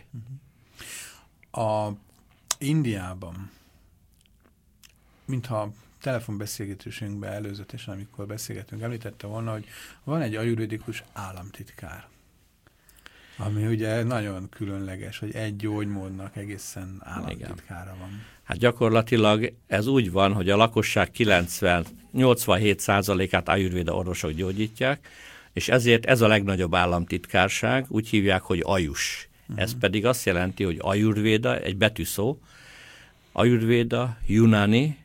A Indiában, mintha telefonbeszélgetésünkben előzetesen, amikor beszélgetünk, említette volna, hogy van egy ayurvédikus államtitkár, ami ugye nagyon különleges, hogy egy gyógymódnak egészen államtitkára van. Hát gyakorlatilag ez úgy van, hogy a lakosság kilencven-nyolcvanhét százalékát ayurvéda orvosok gyógyítják, és ezért ez a legnagyobb államtitkárság, úgy hívják, hogy Ayush. Uh-huh. Ez pedig azt jelenti, hogy Ayurvéda, egy betűszó, Ayurvéda, Unani,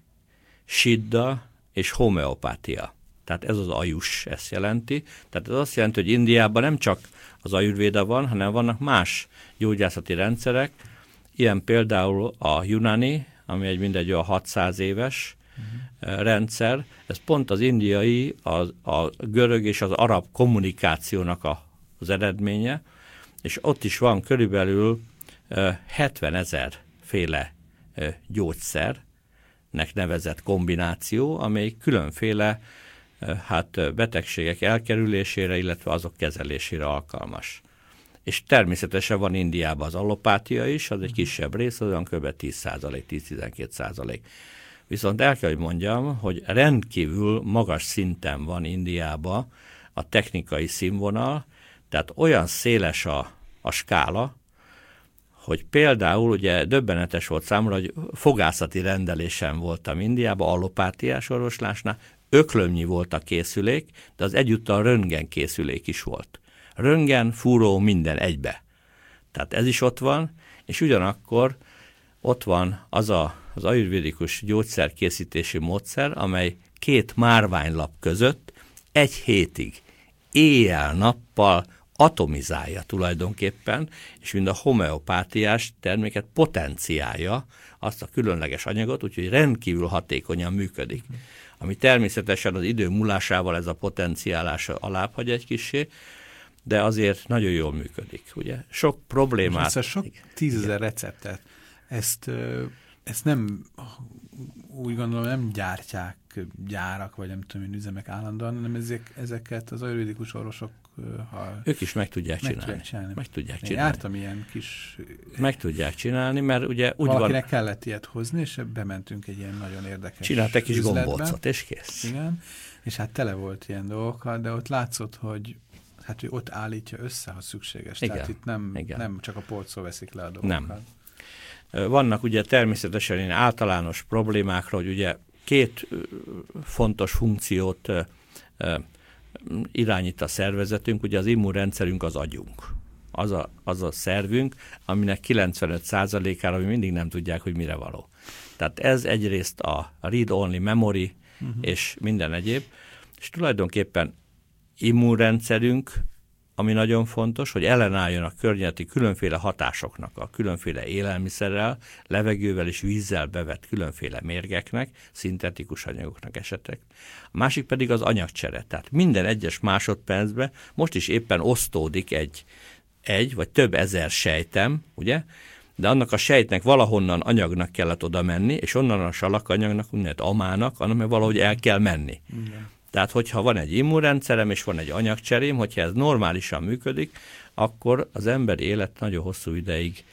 Siddha és homeopátia. Tehát ez az Ayush, ezt jelenti. Tehát ez azt jelenti, hogy Indiában nem csak az Ayurvéda van, hanem vannak más gyógyászati rendszerek, ilyen például a Unani, ami egy mindegy olyan hatszáz éves uh-huh. rendszer. Ez pont az indiai, a, a görög és az arab kommunikációnak a, az eredménye, és ott is van körülbelül uh, hetvenezer féle uh, gyógyszernek nevezett kombináció, amely különféle uh, hát betegségek elkerülésére, illetve azok kezelésére alkalmas. És természetesen van Indiában az allopátia is, az egy kisebb rész, az olyan kb. tíz százalék, tíz-tizenkét százalék. Viszont el kell, hogy mondjam, hogy rendkívül magas szinten van Indiában a technikai színvonal, tehát olyan széles a, a skála, hogy például ugye döbbenetes volt számomra, hogy fogászati rendelésen voltam Indiában, allopátiás orvoslásnál, öklömnyi volt a készülék, de az egyúttal röntgen készülék is volt. Röntgen, fúró, minden egybe. Tehát ez is ott van, és ugyanakkor ott van az a, az ayurvédikus gyógyszerkészítési módszer, amely két márványlap között egy hétig, éjjel-nappal atomizálja tulajdonképpen, és mind a homeopátiás terméket potenciálja azt a különleges anyagot, úgyhogy rendkívül hatékonyan működik. Ami természetesen az idő múlásával ez a potenciálása alább hagy egy kissé, de azért nagyon jól működik. Ugye? Sok problémát... Ezt a sok tízezer receptet, ezt, ezt nem, úgy gondolom, nem gyártják gyárak, vagy nem tudom én, üzemek állandóan, hanem ezek, ezeket az ayurvédikus orvosok ha ők is meg tudják meg csinálni. Tudják csinálni. Meg tudják Én csinálni. jártam ilyen kis... Meg tudják csinálni, mert ugye úgy valakinek van... kellett ilyet hozni, és bementünk egy ilyen nagyon érdekes Csinált egy kis üzletbe. gombócot, és kész. Igen, és hát tele volt ilyen dolgokkal, de ott látszott, hogy hát ő ott állítja össze, ha szükséges. Igen. Tehát itt nem, Igen. nem csak a polcról veszik le a dolgokat. Nem. Vannak ugye természetesen ilyen általános problémákra, hogy ugye két fontos funkciót irányít a szervezetünk, ugye az immunrendszerünk az agyunk. Az a, az a szervünk, aminek kilencvenöt százalékára mi mindig nem tudják, hogy mire való. Tehát ez egyrészt a read-only memory uh-huh. és minden egyéb, és tulajdonképpen immunrendszerünk, ami nagyon fontos, hogy ellenálljon a környezeti különféle hatásoknak, a különféle élelmiszerrel, levegővel és vízzel bevett különféle mérgeknek, szintetikus anyagoknak esetek. A másik pedig az anyagcsere. Tehát minden egyes másodpercben most is éppen osztódik egy, egy vagy több ezer sejtem, ugye? De annak a sejtnek valahonnan anyagnak kellett oda menni, és onnan a salakanyagnak, úgynevezett amának, annak valahogy el kell menni. Igen. Tehát, hogyha van egy immunrendszerem, és van egy anyagcserém, hogyha ez normálisan működik, akkor az emberi élet nagyon hosszú ideig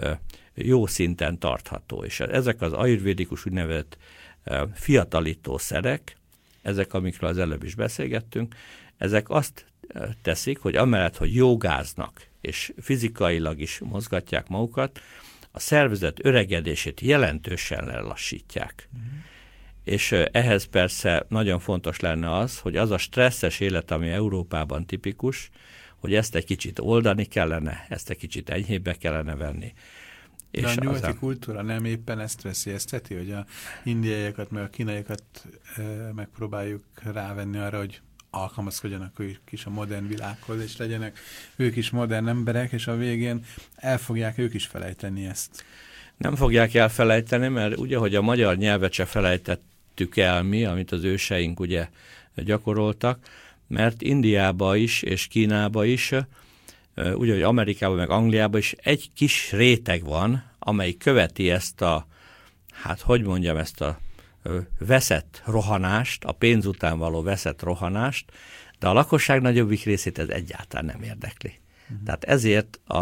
jó szinten tartható. És ezek az ajurvédikus úgynevezett fiatalító szerek, ezek, amikről az előbb is beszélgettünk, ezek azt teszik, hogy amellett, hogy jogáznak, és fizikailag is mozgatják magukat, a szervezet öregedését jelentősen lelassítják. Mm. És ehhez persze nagyon fontos lenne az, hogy az a stresszes élet, ami Európában tipikus, hogy ezt egy kicsit oldani kellene, ezt egy kicsit enyhébbbe kellene venni. De és a nyugati a... kultúra nem éppen ezt veszélyezteti, hogy a indiaiakat, meg a kínaiakat e, megpróbáljuk rávenni arra, hogy alkalmazkodjanak ők is a modern világhoz, és legyenek ők is modern emberek, és a végén el fogják ők is felejteni ezt. Nem fogják elfelejteni, mert ugye, hogy a magyar nyelvet se felejtettük el mi, amit az őseink ugye gyakoroltak, mert Indiába is és Kínába is, ugye, hogy Amerikában meg Angliában is egy kis réteg van, amely követi ezt a, hát hogy mondjam, ezt a veszett rohanást, a pénz után való veszett rohanást, de a lakosság nagyobbik részét ez egyáltalán nem érdekli. Uh-huh. Tehát ezért a,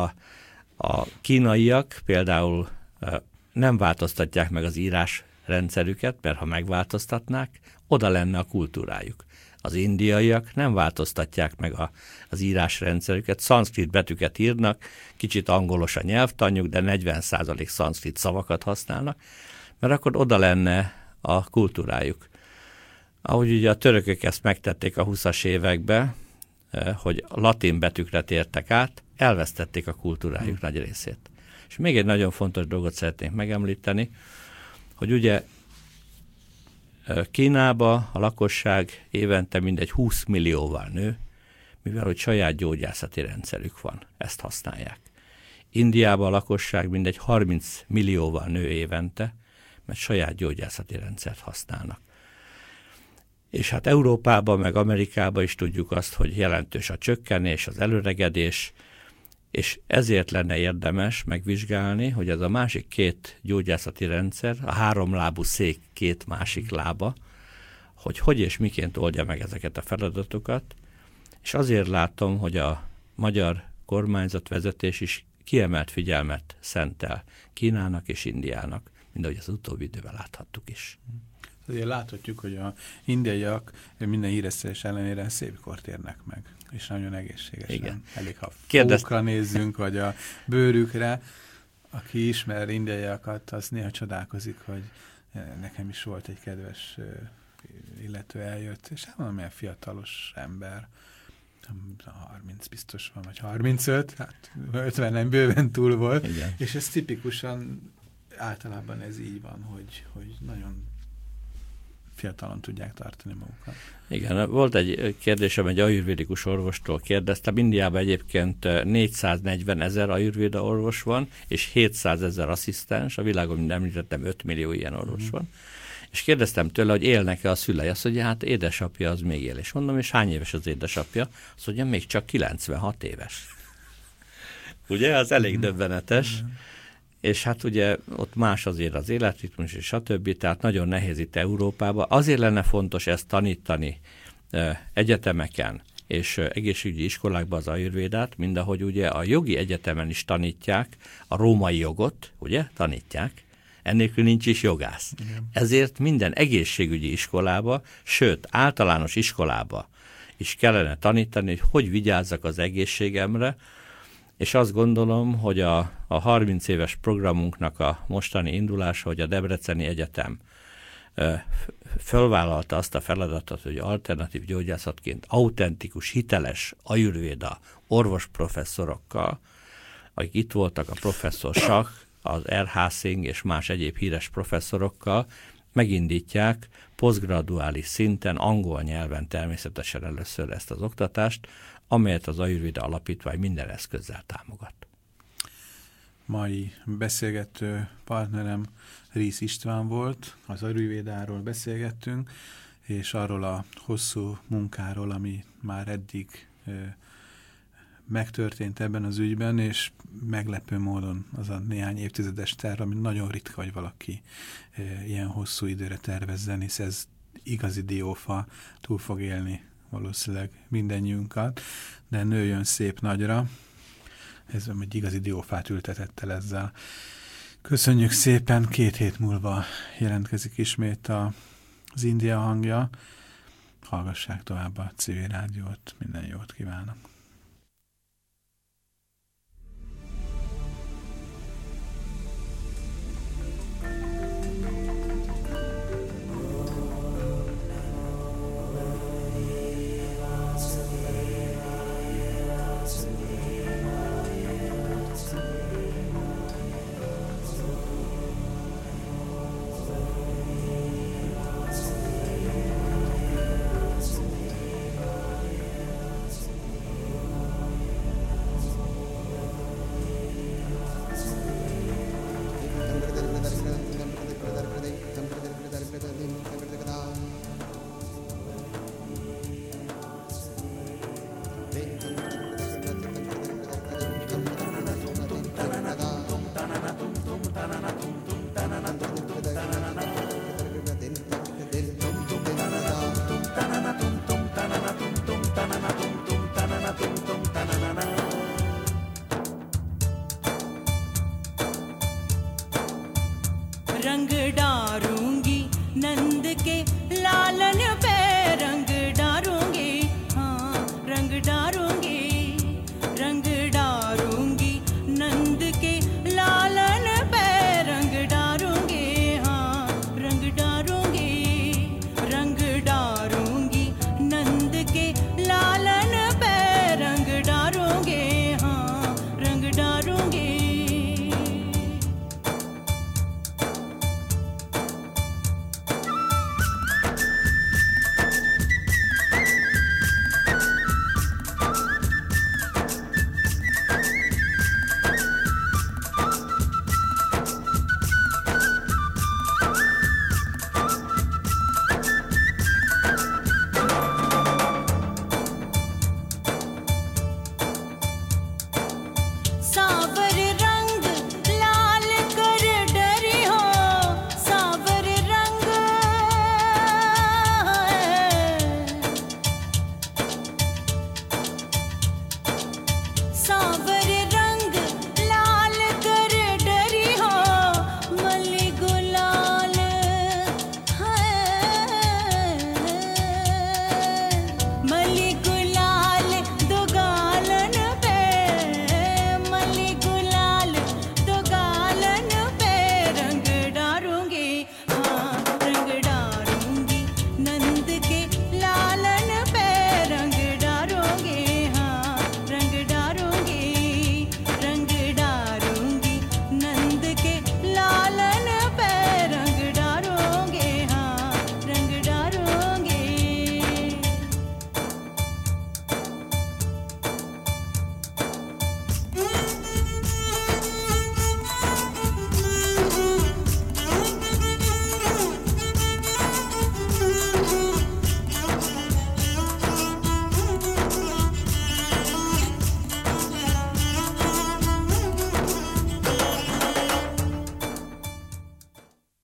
a kínaiak például nem változtatják meg az írásrendszerüket, mert ha megváltoztatnák, oda lenne a kultúrájuk. Az indiaiak nem változtatják meg a, az írásrendszerüket, szanszkrit betűket írnak, kicsit angolos a nyelvtanjuk, de negyven százalék szanszkrit szavakat használnak, mert akkor oda lenne a kultúrájuk. Ahogy ugye a törökök ezt megtették a húszas években, hogy a latin betűkre tértek át, elvesztették a kultúrájuk hmm. nagy részét. És még egy nagyon fontos dolgot szeretnék megemlíteni, hogy ugye Kínába a lakosság évente mindegy húsz millióval nő, mivel hogy saját gyógyászati rendszerük van, ezt használják. Indiában a lakosság mindegy harminc millióval nő évente, mert saját gyógyászati rendszert használnak. És hát Európában, meg Amerikában is tudjuk azt, hogy jelentős a csökkenés, az előregedés, és ezért lenne érdemes megvizsgálni, hogy ez a másik két gyógyászati rendszer, a háromlábú szék két másik lába, hogy hogy és miként oldja meg ezeket a feladatokat, és azért látom, hogy a magyar kormányzat vezetés is kiemelt figyelmet szentel Kínának és Indiának, mint ahogy az utóbbi időben láthattuk is. Azért láthatjuk, hogy a indiaiak minden híresztelés ellenére szép kort érnek meg, és nagyon egészségesen. Igen. Elég, ha fókra nézzünk, vagy a bőrükre. Aki ismer indiaiakat, az néha csodálkozik, hogy nekem is volt egy kedves illető eljött, és hát valamilyen fiatalos ember, harminc biztos van, vagy harmincöt, hát ötven nem bőven túl volt, igen. És ez tipikusan általában ez így van, hogy, hogy nagyon fiatalon tudják tartani magukat. Igen, volt egy kérdésem, egy ajurvédikus orvostól kérdeztem. Indiában egyébként négyszáznegyven ezer ajurvéda orvos van, és hétszázezer asszisztens, a világon, mint említettem, öt millió ilyen orvos uh-huh. van. És kérdeztem tőle, hogy élnek-e a szülei. Azt mondja, hát édesapja az még él. És mondom, és hány éves az édesapja? Azt mondja, még csak kilencvenhat éves. Ugye, az elég uh-huh. döbbenetes. Uh-huh. És hát ugye ott más azért az életritmus, és stb. Tehát nagyon nehéz itt Európában. Azért lenne fontos ezt tanítani egyetemeken és egészségügyi iskolákban az ajurvédát, mind ahogy ugye a jogi egyetemen is tanítják a római jogot, ugye, tanítják, ennélkül nincs is jogász. Igen. Ezért minden egészségügyi iskolába, sőt általános iskolába is kellene tanítani, hogy hogy vigyázzak az egészségemre, és azt gondolom, hogy a, a harminc éves programunknak a mostani indulása, hogy a Debreceni Egyetem ö, fölvállalta azt a feladatot, hogy alternatív gyógyászatként autentikus, hiteles ajurvéda orvosprofesszorokkal, akik itt voltak, a professzor Sak, az er há. Singh és más egyéb híres professzorokkal, megindítják posztgraduális szinten, angol nyelven természetesen először ezt az oktatást, amelyet az Ayurveda Alapítvány minden eszközzel támogat. Mai beszélgető partnerem Rész István volt, az Ayurvédáról beszélgettünk, és arról a hosszú munkáról, ami már eddig e, megtörtént ebben az ügyben, és meglepő módon az a néhány évtizedes terv, ami nagyon ritka, hogy valaki e, ilyen hosszú időre tervezzen, hisz ez igazi diófa, túl fog élni valószínűleg mindennyiunkat, de nőjön szép nagyra. Ez egy igazi diófát ültetett el ezzel. Köszönjük szépen, két hét múlva jelentkezik ismét a, az India hangja. Hallgassák tovább a civil rádiót, minden jót kívánok!